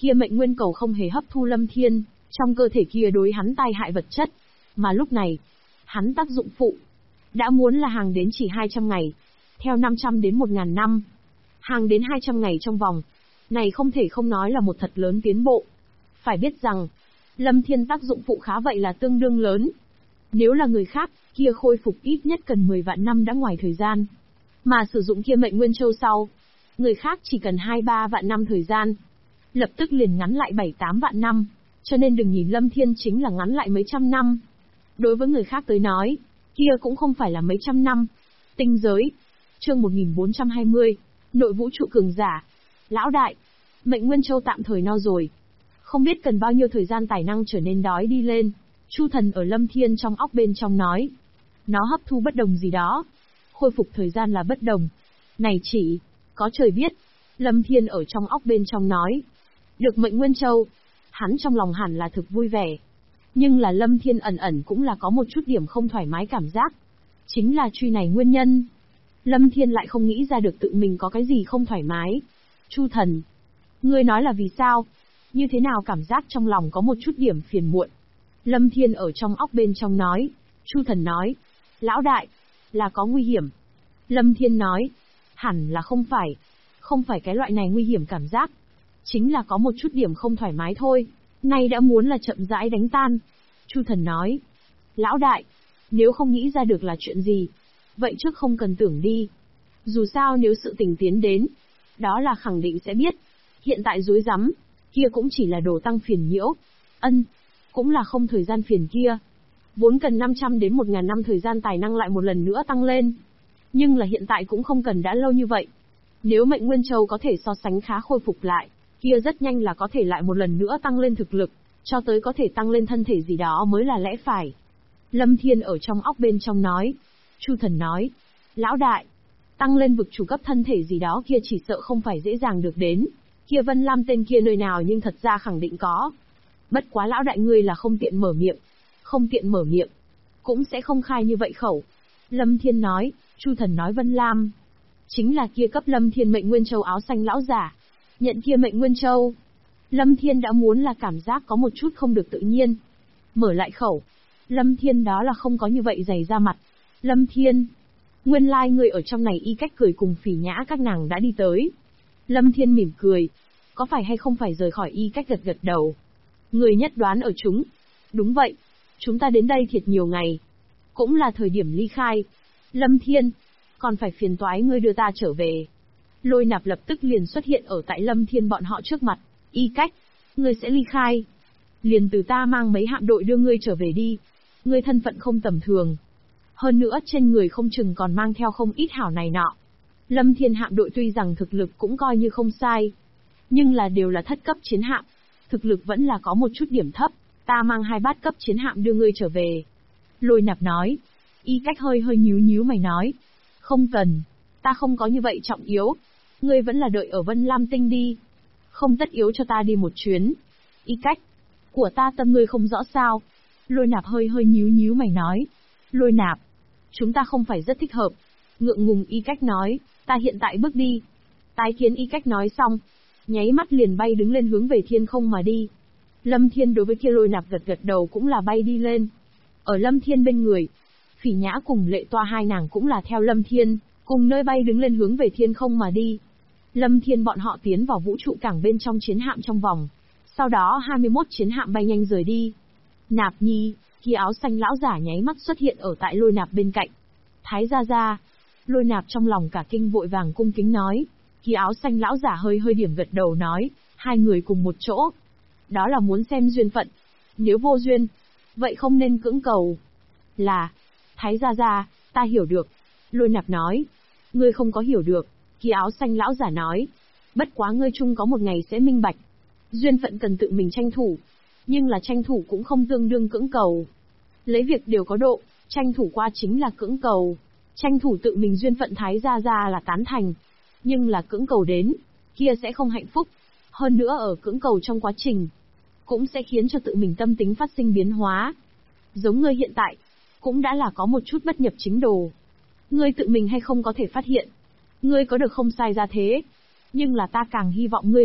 kia mệnh nguyên cầu không hề hấp thu Lâm Thiên, trong cơ thể kia đối hắn tai hại vật chất. Mà lúc này, hắn tác dụng phụ, đã muốn là hàng đến chỉ 200 ngày, theo 500 đến 1000 năm. Hàng đến 200 ngày trong vòng, này không thể không nói là một thật lớn tiến bộ. Phải biết rằng, Lâm Thiên tác dụng phụ khá vậy là tương đương lớn. Nếu là người khác, kia khôi phục ít nhất cần 10 vạn năm đã ngoài thời gian. Mà sử dụng kia mệnh nguyên châu sau, người khác chỉ cần 2-3 vạn năm thời gian. Lập tức liền ngắn lại 7-8 vạn năm, cho nên đừng nhìn Lâm Thiên chính là ngắn lại mấy trăm năm. Đối với người khác tới nói, kia cũng không phải là mấy trăm năm. Tinh giới, chương 1420, nội vũ trụ cường giả. Lão đại, mệnh nguyên châu tạm thời no rồi. Không biết cần bao nhiêu thời gian tài năng trở nên đói đi lên. Chu Thần ở Lâm Thiên trong óc bên trong nói. Nó hấp thu bất đồng gì đó. Khôi phục thời gian là bất đồng. Này chỉ, có trời biết. Lâm Thiên ở trong óc bên trong nói. Được mệnh nguyên châu, hắn trong lòng hẳn là thực vui vẻ. Nhưng là Lâm Thiên ẩn ẩn cũng là có một chút điểm không thoải mái cảm giác. Chính là truy này nguyên nhân. Lâm Thiên lại không nghĩ ra được tự mình có cái gì không thoải mái. Chu Thần, ngươi nói là vì sao? Như thế nào cảm giác trong lòng có một chút điểm phiền muộn? Lâm Thiên ở trong óc bên trong nói. Chu Thần nói, lão đại, là có nguy hiểm. Lâm Thiên nói, hẳn là không phải cái loại này nguy hiểm cảm giác. Chính là có một chút điểm không thoải mái thôi, nay đã muốn là chậm rãi đánh tan. Chu Thần nói, lão đại, nếu không nghĩ ra được là chuyện gì, vậy trước không cần tưởng đi. Dù sao nếu sự tình tiến đến, đó là khẳng định sẽ biết. Hiện tại rối rắm, kia cũng chỉ là đồ tăng phiền nhiễu. Cũng là không thời gian phiền kia. Vốn cần 500 đến 1000 năm thời gian tài năng lại một lần nữa tăng lên. Nhưng là hiện tại cũng không cần đã lâu như vậy. Nếu mệnh nguyên châu có thể so sánh khá khôi phục lại, kia rất nhanh là có thể lại một lần nữa tăng lên thực lực, cho tới có thể tăng lên thân thể gì đó mới là lẽ phải. Lâm Thiên ở trong óc bên trong nói. Chu Thần nói, lão đại, tăng lên vực chủ cấp thân thể gì đó kia chỉ sợ không phải dễ dàng được đến. Kia Vân Lam tên kia nơi nào nhưng thật ra khẳng định có. Bất quá lão đại ngươi là không tiện mở miệng, cũng sẽ không khai như vậy khẩu. Lâm Thiên nói. Chu Thần nói Vân Lam chính là kia cấp Lâm Thiên mệnh nguyên châu áo xanh lão giả. Nhận kia mệnh nguyên châu, Lâm Thiên đã muốn là cảm giác có một chút không được tự nhiên. Mở lại khẩu, Lâm Thiên đó là không có như vậy dày ra mặt. Lâm Thiên, nguyên lai người ở trong này y cách cười cùng Phỉ Nhã các nàng đã đi tới. Lâm Thiên mỉm cười, có phải hay không phải rời khỏi y cách gật gật đầu. Người nhất đoán ở chúng. Đúng vậy, chúng ta đến đây thiệt nhiều ngày. Cũng là thời điểm ly khai. Lâm Thiên, còn phải phiền toái ngươi đưa ta trở về. Lôi Nạp lập tức liền xuất hiện ở tại Lâm Thiên bọn họ trước mặt. Y cách, ngươi sẽ ly khai. Liền từ ta mang mấy hạm đội đưa ngươi trở về đi. Ngươi thân phận không tầm thường. Hơn nữa trên người không chừng còn mang theo không ít hảo này nọ. Lâm Thiên hạm đội tuy rằng thực lực cũng coi như không sai, nhưng là đều là thất cấp chiến hạm. Thực lực vẫn là có một chút điểm thấp, ta mang 2 bát cấp chiến hạm đưa ngươi trở về. Lôi Nạp nói. Y cách hơi nhíu mày nói. Không cần, ta không có như vậy trọng yếu. Ngươi vẫn là đợi ở Vân Lam Tinh đi. Không tất yếu cho ta đi một chuyến. Y cách, của ta tâm ngươi không rõ sao. Lôi Nạp hơi nhíu mày nói. Lôi Nạp, chúng ta không phải rất thích hợp. Ngượng ngùng Y cách nói, ta hiện tại bước đi. Tái kiến Y cách nói xong, nháy mắt liền bay đứng lên hướng về thiên không mà đi. Lâm Thiên đối với kia Lôi Nạp gật đầu cũng là bay đi lên. Ở Lâm Thiên bên người, Phỉ Nhã cùng Lệ Toa hai nàng cũng là theo Lâm Thiên, cùng nơi bay đứng lên hướng về thiên không mà đi. Lâm Thiên bọn họ tiến vào vũ trụ cảng bên trong chiến hạm trong vòng. Sau đó 21 chiến hạm bay nhanh rời đi. Nạp Nhi, khi áo xanh lão giả nháy mắt xuất hiện ở tại Lôi Nạp bên cạnh. Thái gia gia. Lôi Nạp trong lòng cả kinh vội vàng cung kính nói. Khi áo xanh lão giả hơi điểm gật đầu nói, hai người cùng một chỗ. Đó là muốn xem duyên phận. Nếu vô duyên, vậy không nên cưỡng cầu. Là, Thái gia gia, ta hiểu được. Lôi Nạp nói. Ngươi không có hiểu được. Khi áo xanh lão giả nói. Bất quá ngươi chung có một ngày sẽ minh bạch. Duyên phận cần tự mình tranh thủ. Nhưng là tranh thủ cũng không tương đương cưỡng cầu. Lấy việc đều có độ, tranh thủ qua chính là cưỡng cầu. Tranh thủ tự mình duyên phận Thái gia gia là tán thành. Nhưng là cưỡng cầu đến, kia sẽ không hạnh phúc. Hơn nữa ở cưỡng cầu trong quá trình, cũng sẽ khiến cho tự mình tâm tính phát sinh biến hóa. Giống ngươi hiện tại, cũng đã là có một chút bất nhập chính đồ. Ngươi tự mình hay không có thể phát hiện. Ngươi có được không sai ra thế. Nhưng là ta càng hy vọng ngươi là,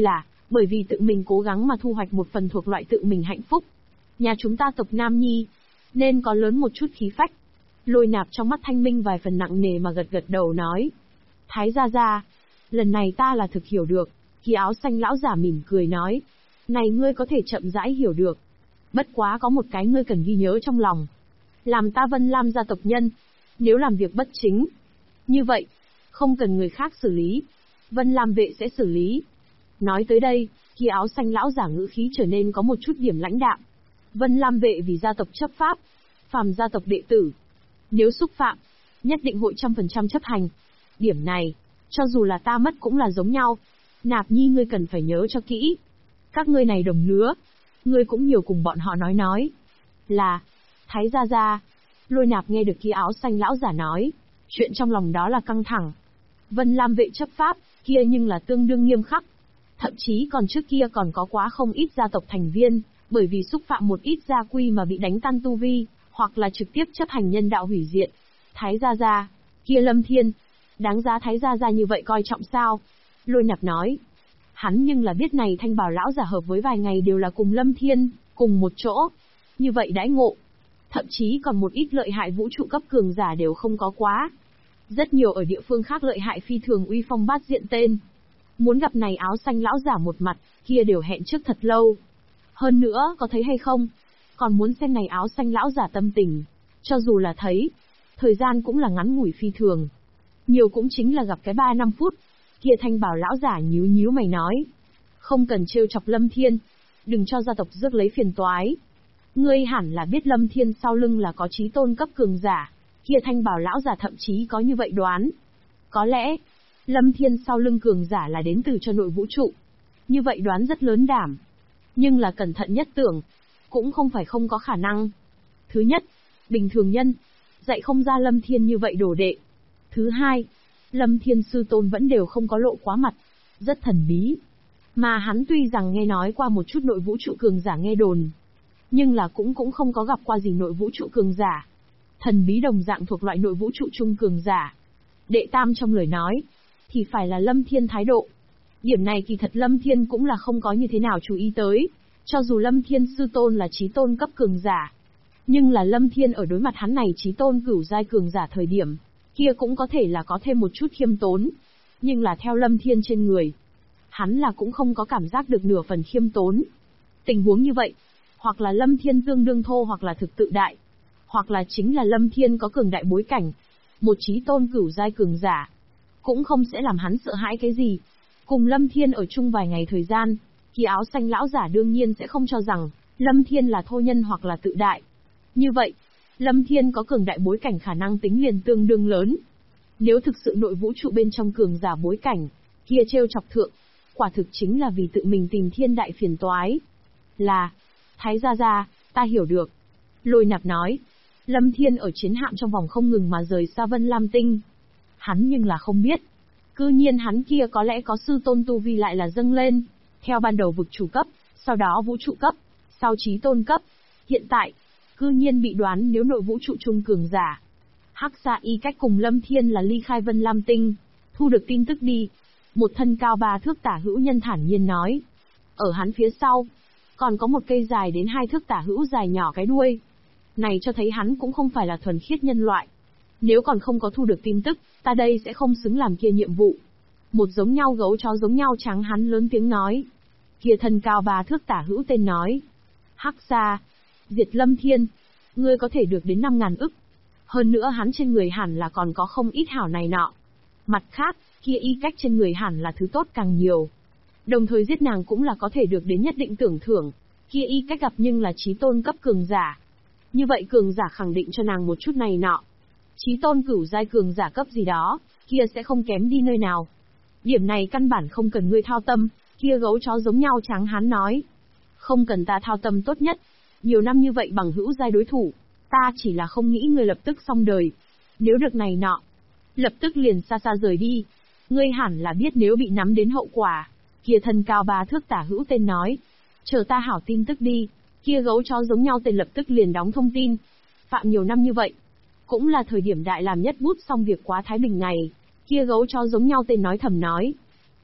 Bởi vì tự mình cố gắng mà thu hoạch một phần thuộc loại tự mình hạnh phúc. Nhà chúng ta tộc Nam Nhi, nên có lớn một chút khí phách. Lôi Nạp trong mắt thanh minh vài phần nặng nề mà gật gật đầu nói. Thái gia gia, lần này ta là thực hiểu được. Khi áo xanh lão giả mỉm cười nói. Này ngươi có thể chậm rãi hiểu được. Bất quá có một cái ngươi cần ghi nhớ trong lòng. Làm ta Vân Lam gia tộc nhân, nếu làm việc bất chính, như vậy, không cần người khác xử lý. Vân Lam vệ sẽ xử lý. Nói tới đây, khi áo xanh lão giả ngữ khí trở nên có một chút điểm lãnh đạm. Vân Lam vệ vì gia tộc chấp pháp, phàm gia tộc đệ tử. Nếu xúc phạm, nhất định hội 100% chấp hành. Điểm này, cho dù là ta mất cũng là giống nhau. Nạp Nhi ngươi cần phải nhớ cho kỹ. Các ngươi này đồng lứa, ngươi cũng nhiều cùng bọn họ nói. Là, Thái gia gia. Lôi Nạp nghe được khi áo xanh lão giả nói, chuyện trong lòng đó là căng thẳng. Vân Lam vệ chấp pháp, kia nhưng là tương đương nghiêm khắc. Thậm chí còn trước kia còn có quá không ít gia tộc thành viên, bởi vì xúc phạm một ít gia quy mà bị đánh tan tu vi, hoặc là trực tiếp chấp hành nhân đạo hủy diệt. Thái gia gia, kia Lâm Thiên, đáng giá Thái gia gia như vậy coi trọng sao? Lôi Nạp nói. Hắn nhưng là biết này Thanh Bảo lão giả hợp với vài ngày đều là cùng Lâm Thiên, cùng một chỗ. Như vậy đãi ngộ. Thậm chí còn một ít lợi hại vũ trụ cấp cường giả đều không có quá. Rất nhiều ở địa phương khác lợi hại phi thường uy phong bát diện tên. Muốn gặp này áo xanh lão giả một mặt, kia đều hẹn trước thật lâu. Hơn nữa, có thấy hay không? Còn muốn xem này áo xanh lão giả tâm tình. Cho dù là thấy, thời gian cũng là ngắn ngủi phi thường. Nhiều cũng chính là gặp cái 3-5 phút. Kia Thanh Bảo lão giả nhíu nhíu mày nói. Không cần trêu chọc Lâm Thiên. Đừng cho gia tộc rước lấy phiền toái. Ngươi hẳn là biết Lâm Thiên sau lưng là có chí tôn cấp cường giả. Kia Thanh Bảo lão giả thậm chí có như vậy đoán. Có lẽ, Lâm Thiên sau lưng cường giả là đến từ cho nội vũ trụ. Như vậy đoán rất lớn đảm. Nhưng là cẩn thận nhất tưởng, cũng không phải không có khả năng. Thứ nhất, bình thường nhân, dạy không ra Lâm Thiên như vậy đồ đệ. Thứ hai, Lâm Thiên sư tôn vẫn đều không có lộ quá mặt, rất thần bí. Mà hắn tuy rằng nghe nói qua một chút nội vũ trụ cường giả nghe đồn, nhưng là cũng không có gặp qua gì nội vũ trụ cường giả. Thần bí đồng dạng thuộc loại nội vũ trụ trung cường giả. Đệ tam trong lời nói, thì phải là Lâm Thiên thái độ. Điểm này kỳ thật Lâm Thiên cũng là không có như thế nào chú ý tới. Cho dù Lâm Thiên sư tôn là chí tôn cấp cường giả, nhưng là Lâm Thiên ở đối mặt hắn này chí tôn cửu giai cường giả thời điểm, kia cũng có thể là có thêm một chút khiêm tốn. Nhưng là theo Lâm Thiên trên người, hắn là cũng không có cảm giác được nửa phần khiêm tốn. Tình huống như vậy, hoặc là Lâm Thiên tương đương thô hoặc là thực tự đại, hoặc là chính là Lâm Thiên có cường đại bối cảnh. Một chí tôn cửu giai cường giả, cũng không sẽ làm hắn sợ hãi cái gì. Cùng Lâm Thiên ở chung vài ngày thời gian, thì áo xanh lão giả đương nhiên sẽ không cho rằng Lâm Thiên là thô nhân hoặc là tự đại. Như vậy, Lâm Thiên có cường đại bối cảnh khả năng tính liền tương đương lớn. Nếu thực sự nội vũ trụ bên trong cường giả bối cảnh, kia trêu chọc thượng, quả thực chính là vì tự mình tìm thiên đại phiền toái. Là, Thái gia gia, ta hiểu được. Lôi Nạp nói, Lâm Thiên ở chiến hạm trong vòng không ngừng mà rời xa Vân Lam Tinh. Hắn nhưng là không biết, cư nhiên hắn kia có lẽ có sư tôn tu vi lại là dâng lên, theo ban đầu vực chủ cấp, sau đó vũ trụ cấp, sau chí tôn cấp. Hiện tại, cư nhiên bị đoán nếu nội vũ trụ trung cường giả. Hắc Sa Y Cách cùng Lâm Thiên là ly khai Vân Lam Tinh, thu được tin tức đi. Một thân cao 3 thước tả hữu nhân thản nhiên nói. Ở hắn phía sau, còn có một cây dài đến 2 thước tả hữu dài nhỏ cái đuôi. Này cho thấy hắn cũng không phải là thuần khiết nhân loại. Nếu còn không có thu được tin tức, ta đây sẽ không xứng làm kia nhiệm vụ. Một giống nhau gấu chó giống nhau trắng hắn lớn tiếng nói. Kia thân cao 3 thước tả hữu tên nói. Hắc Sa, diệt Lâm Thiên, ngươi có thể được đến 5.000 ức. Hơn nữa hắn trên người hẳn là còn có không ít hảo này nọ. Mặt khác, kia Y Cách trên người hẳn là thứ tốt càng nhiều. Đồng thời giết nàng cũng là có thể được đến nhất định tưởng thưởng. Kia Y Cách gặp nhưng là chí tôn cấp cường giả. Như vậy cường giả khẳng định cho nàng một chút này nọ. Chí tôn cửu giai cường giả cấp gì đó, kia sẽ không kém đi nơi nào. Điểm này căn bản không cần ngươi thao tâm, kia gấu chó giống nhau trắng hắn nói. Không cần ta thao tâm tốt nhất. Nhiều năm như vậy bằng hữu giai đối thủ, ta chỉ là không nghĩ ngươi lập tức xong đời. Nếu được này nọ, lập tức liền xa xa rời đi. Ngươi hẳn là biết nếu bị nắm đến hậu quả. Kia thân cao 3 thước tả hữu tên nói. Chờ ta hảo tin tức đi. Kia gấu chó giống nhau tên lập tức liền đóng thông tin. Phạm nhiều năm như vậy, cũng là thời điểm đại làm nhất bút xong việc quá thái bình ngày. Kia gấu chó giống nhau tên nói thầm nói.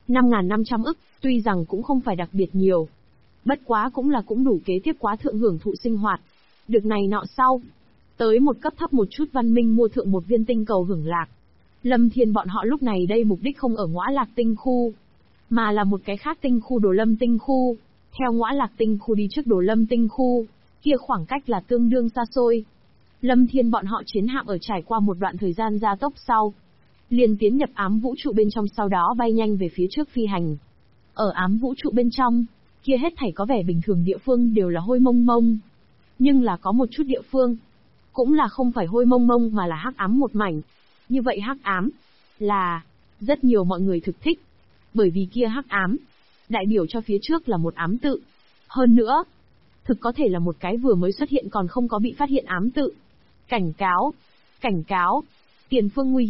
5.500 ức, tuy rằng cũng không phải đặc biệt nhiều. Bất quá cũng đủ kế tiếp quá thượng hưởng thụ sinh hoạt. Được này nọ sau. Tới một cấp thấp một chút văn minh mua thượng một viên tinh cầu hưởng lạc. Lâm Thiên bọn họ lúc này đây mục đích không ở Ngõa Lạc tinh khu, mà là một cái khác tinh khu Đồ Lâm tinh khu. Theo Ngõa Lạc tinh khu đi trước Đồ Lâm tinh khu, kia khoảng cách là tương đương xa xôi. Lâm Thiên bọn họ chiến hạm ở trải qua một đoạn thời gian gia tốc sau, liền tiến nhập ám vũ trụ bên trong, sau đó bay nhanh về phía trước phi hành. Ở ám vũ trụ bên trong, kia hết thảy có vẻ bình thường địa phương đều là hôi mông mông. Nhưng là có một chút địa phương, cũng là không phải hôi mông mông mà là hắc ám một mảnh. Như vậy hắc ám, là, rất nhiều mọi người thực thích. Bởi vì kia hắc ám, đại biểu cho phía trước là một ám tự. Hơn nữa, thực có thể là một cái vừa mới xuất hiện còn không có bị phát hiện ám tự. Cảnh cáo, tiền phương nguy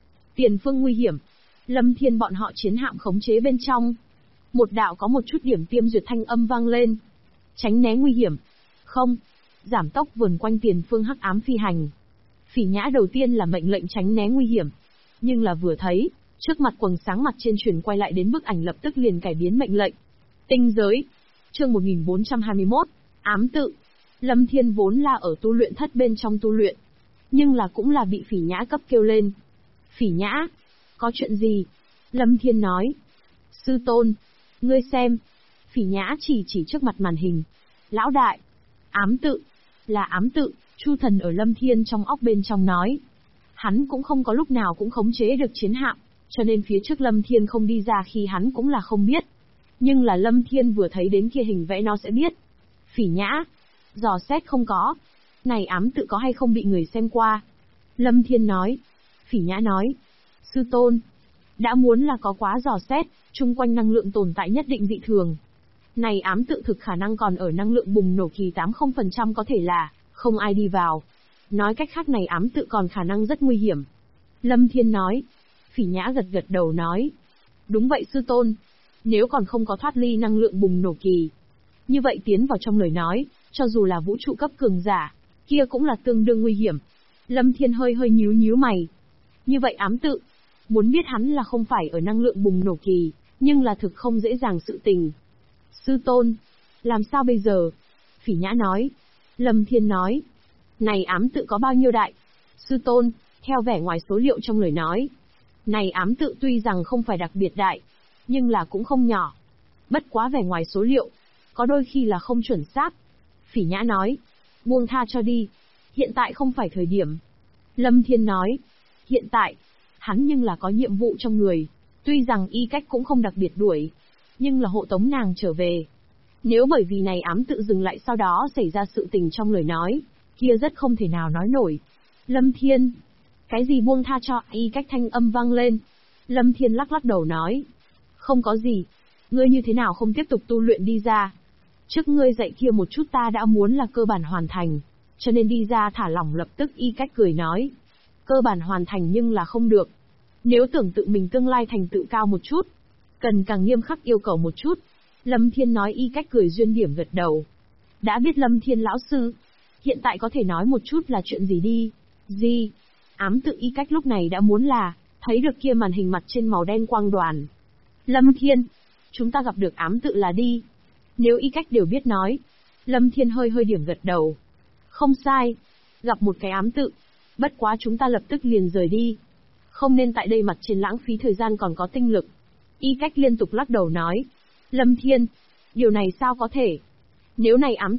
hiểm. Lâm Thiên bọn họ chiến hạm khống chế bên trong. Một đạo có một chút điểm tiêm duyệt thanh âm vang lên. Tránh né nguy hiểm. Không. Giảm tốc vườn quanh tiền phương hắc ám phi hành. Phỉ Nhã đầu tiên là mệnh lệnh tránh né nguy hiểm. Nhưng là vừa thấy, trước mặt quầng sáng mặt trên chuyển quay lại đến bức ảnh, lập tức liền cải biến mệnh lệnh. Tinh giới. Chương 1421. Ám tự. Lâm Thiên vốn là ở tu luyện thất bên trong tu luyện. Nhưng là cũng là bị Phỉ Nhã cấp kêu lên. Phỉ Nhã. Có chuyện gì? Lâm Thiên nói. Sư tôn. Ngươi xem. Phỉ Nhã chỉ trước mặt màn hình. Lão đại. Ám tự. Là ám tự, Chu Thần ở Lâm Thiên trong óc bên trong nói. Hắn cũng không có lúc nào cũng khống chế được chiến hạm, cho nên phía trước Lâm Thiên không đi ra khi hắn cũng là không biết. Nhưng là Lâm Thiên vừa thấy đến kia hình vẽ nó sẽ biết. Phỉ Nhã. Dò xét không có. Này ám tự có hay không bị người xem qua? Lâm Thiên nói. Phỉ Nhã nói. Sư tôn. Đã muốn là có quá dò xét, chung quanh năng lượng tồn tại nhất định dị thường. Này ám tự thực khả năng còn ở năng lượng bùng nổ kỳ 80%, có thể là không ai đi vào. Nói cách khác này ám tự còn khả năng rất nguy hiểm. Lâm Thiên nói. Phỉ Nhã gật đầu nói. Đúng vậy sư tôn. Nếu còn không có thoát ly năng lượng bùng nổ kỳ, như vậy tiến vào trong lời nói, cho dù là vũ trụ cấp cường giả, kia cũng là tương đương nguy hiểm. Lâm Thiên hơi nhíu mày. Như vậy ám tự, muốn biết hắn là không phải ở năng lượng bùng nổ kỳ, nhưng là thực không dễ dàng sự tình. Sư tôn, làm sao bây giờ? Phỉ Nhã nói. Lâm Thiên nói. Này ám tự có bao nhiêu đại? Sư tôn, theo vẻ ngoài số liệu trong lời nói, này ám tự tuy rằng không phải đặc biệt đại, nhưng là cũng không nhỏ. Bất quá vẻ ngoài số liệu, có đôi khi là không chuẩn xác. Phỉ Nhã nói. Buông tha cho đi. Hiện tại không phải thời điểm. Lâm Thiên nói. Hiện tại, hắn nhưng là có nhiệm vụ trong người. Tuy rằng y cách cũng không đặc biệt đuổi, nhưng là hộ tống nàng trở về. Nếu bởi vì này ám tự dừng lại sau đó xảy ra sự tình trong lời nói, kia rất không thể nào nói nổi. Lâm Thiên. Cái gì buông tha cho? Y cách thanh âm vang lên. Lâm Thiên lắc đầu nói. Không có gì. Ngươi như thế nào không tiếp tục tu luyện đi ra? Trước ngươi dạy kia một chút ta đã muốn là cơ bản hoàn thành, cho nên đi ra thả lỏng. Lập tức Y cách cười nói. Cơ bản hoàn thành nhưng là không được. Nếu tưởng tự mình tương lai thành tựu cao một chút, cần càng nghiêm khắc yêu cầu một chút. Lâm Thiên nói. Y cách cười duyên điểm gật đầu. Đã biết Lâm Thiên lão sư. Hiện tại có thể nói một chút là chuyện gì đi? Gì? Ám tự Y cách lúc này đã muốn là, thấy được kia màn hình mặt trên màu đen quang đoàn. Lâm Thiên, chúng ta gặp được ám tự là đi. Nếu Y cách đều biết nói. Lâm Thiên hơi điểm gật đầu. Không sai. Gặp một cái ám tự. Bất quá chúng ta lập tức liền rời đi. Không nên tại đây mặt trên lãng phí thời gian còn có tinh lực. Y cách liên tục lắc đầu nói. Lâm Thiên, điều này sao có thể? Nếu này ám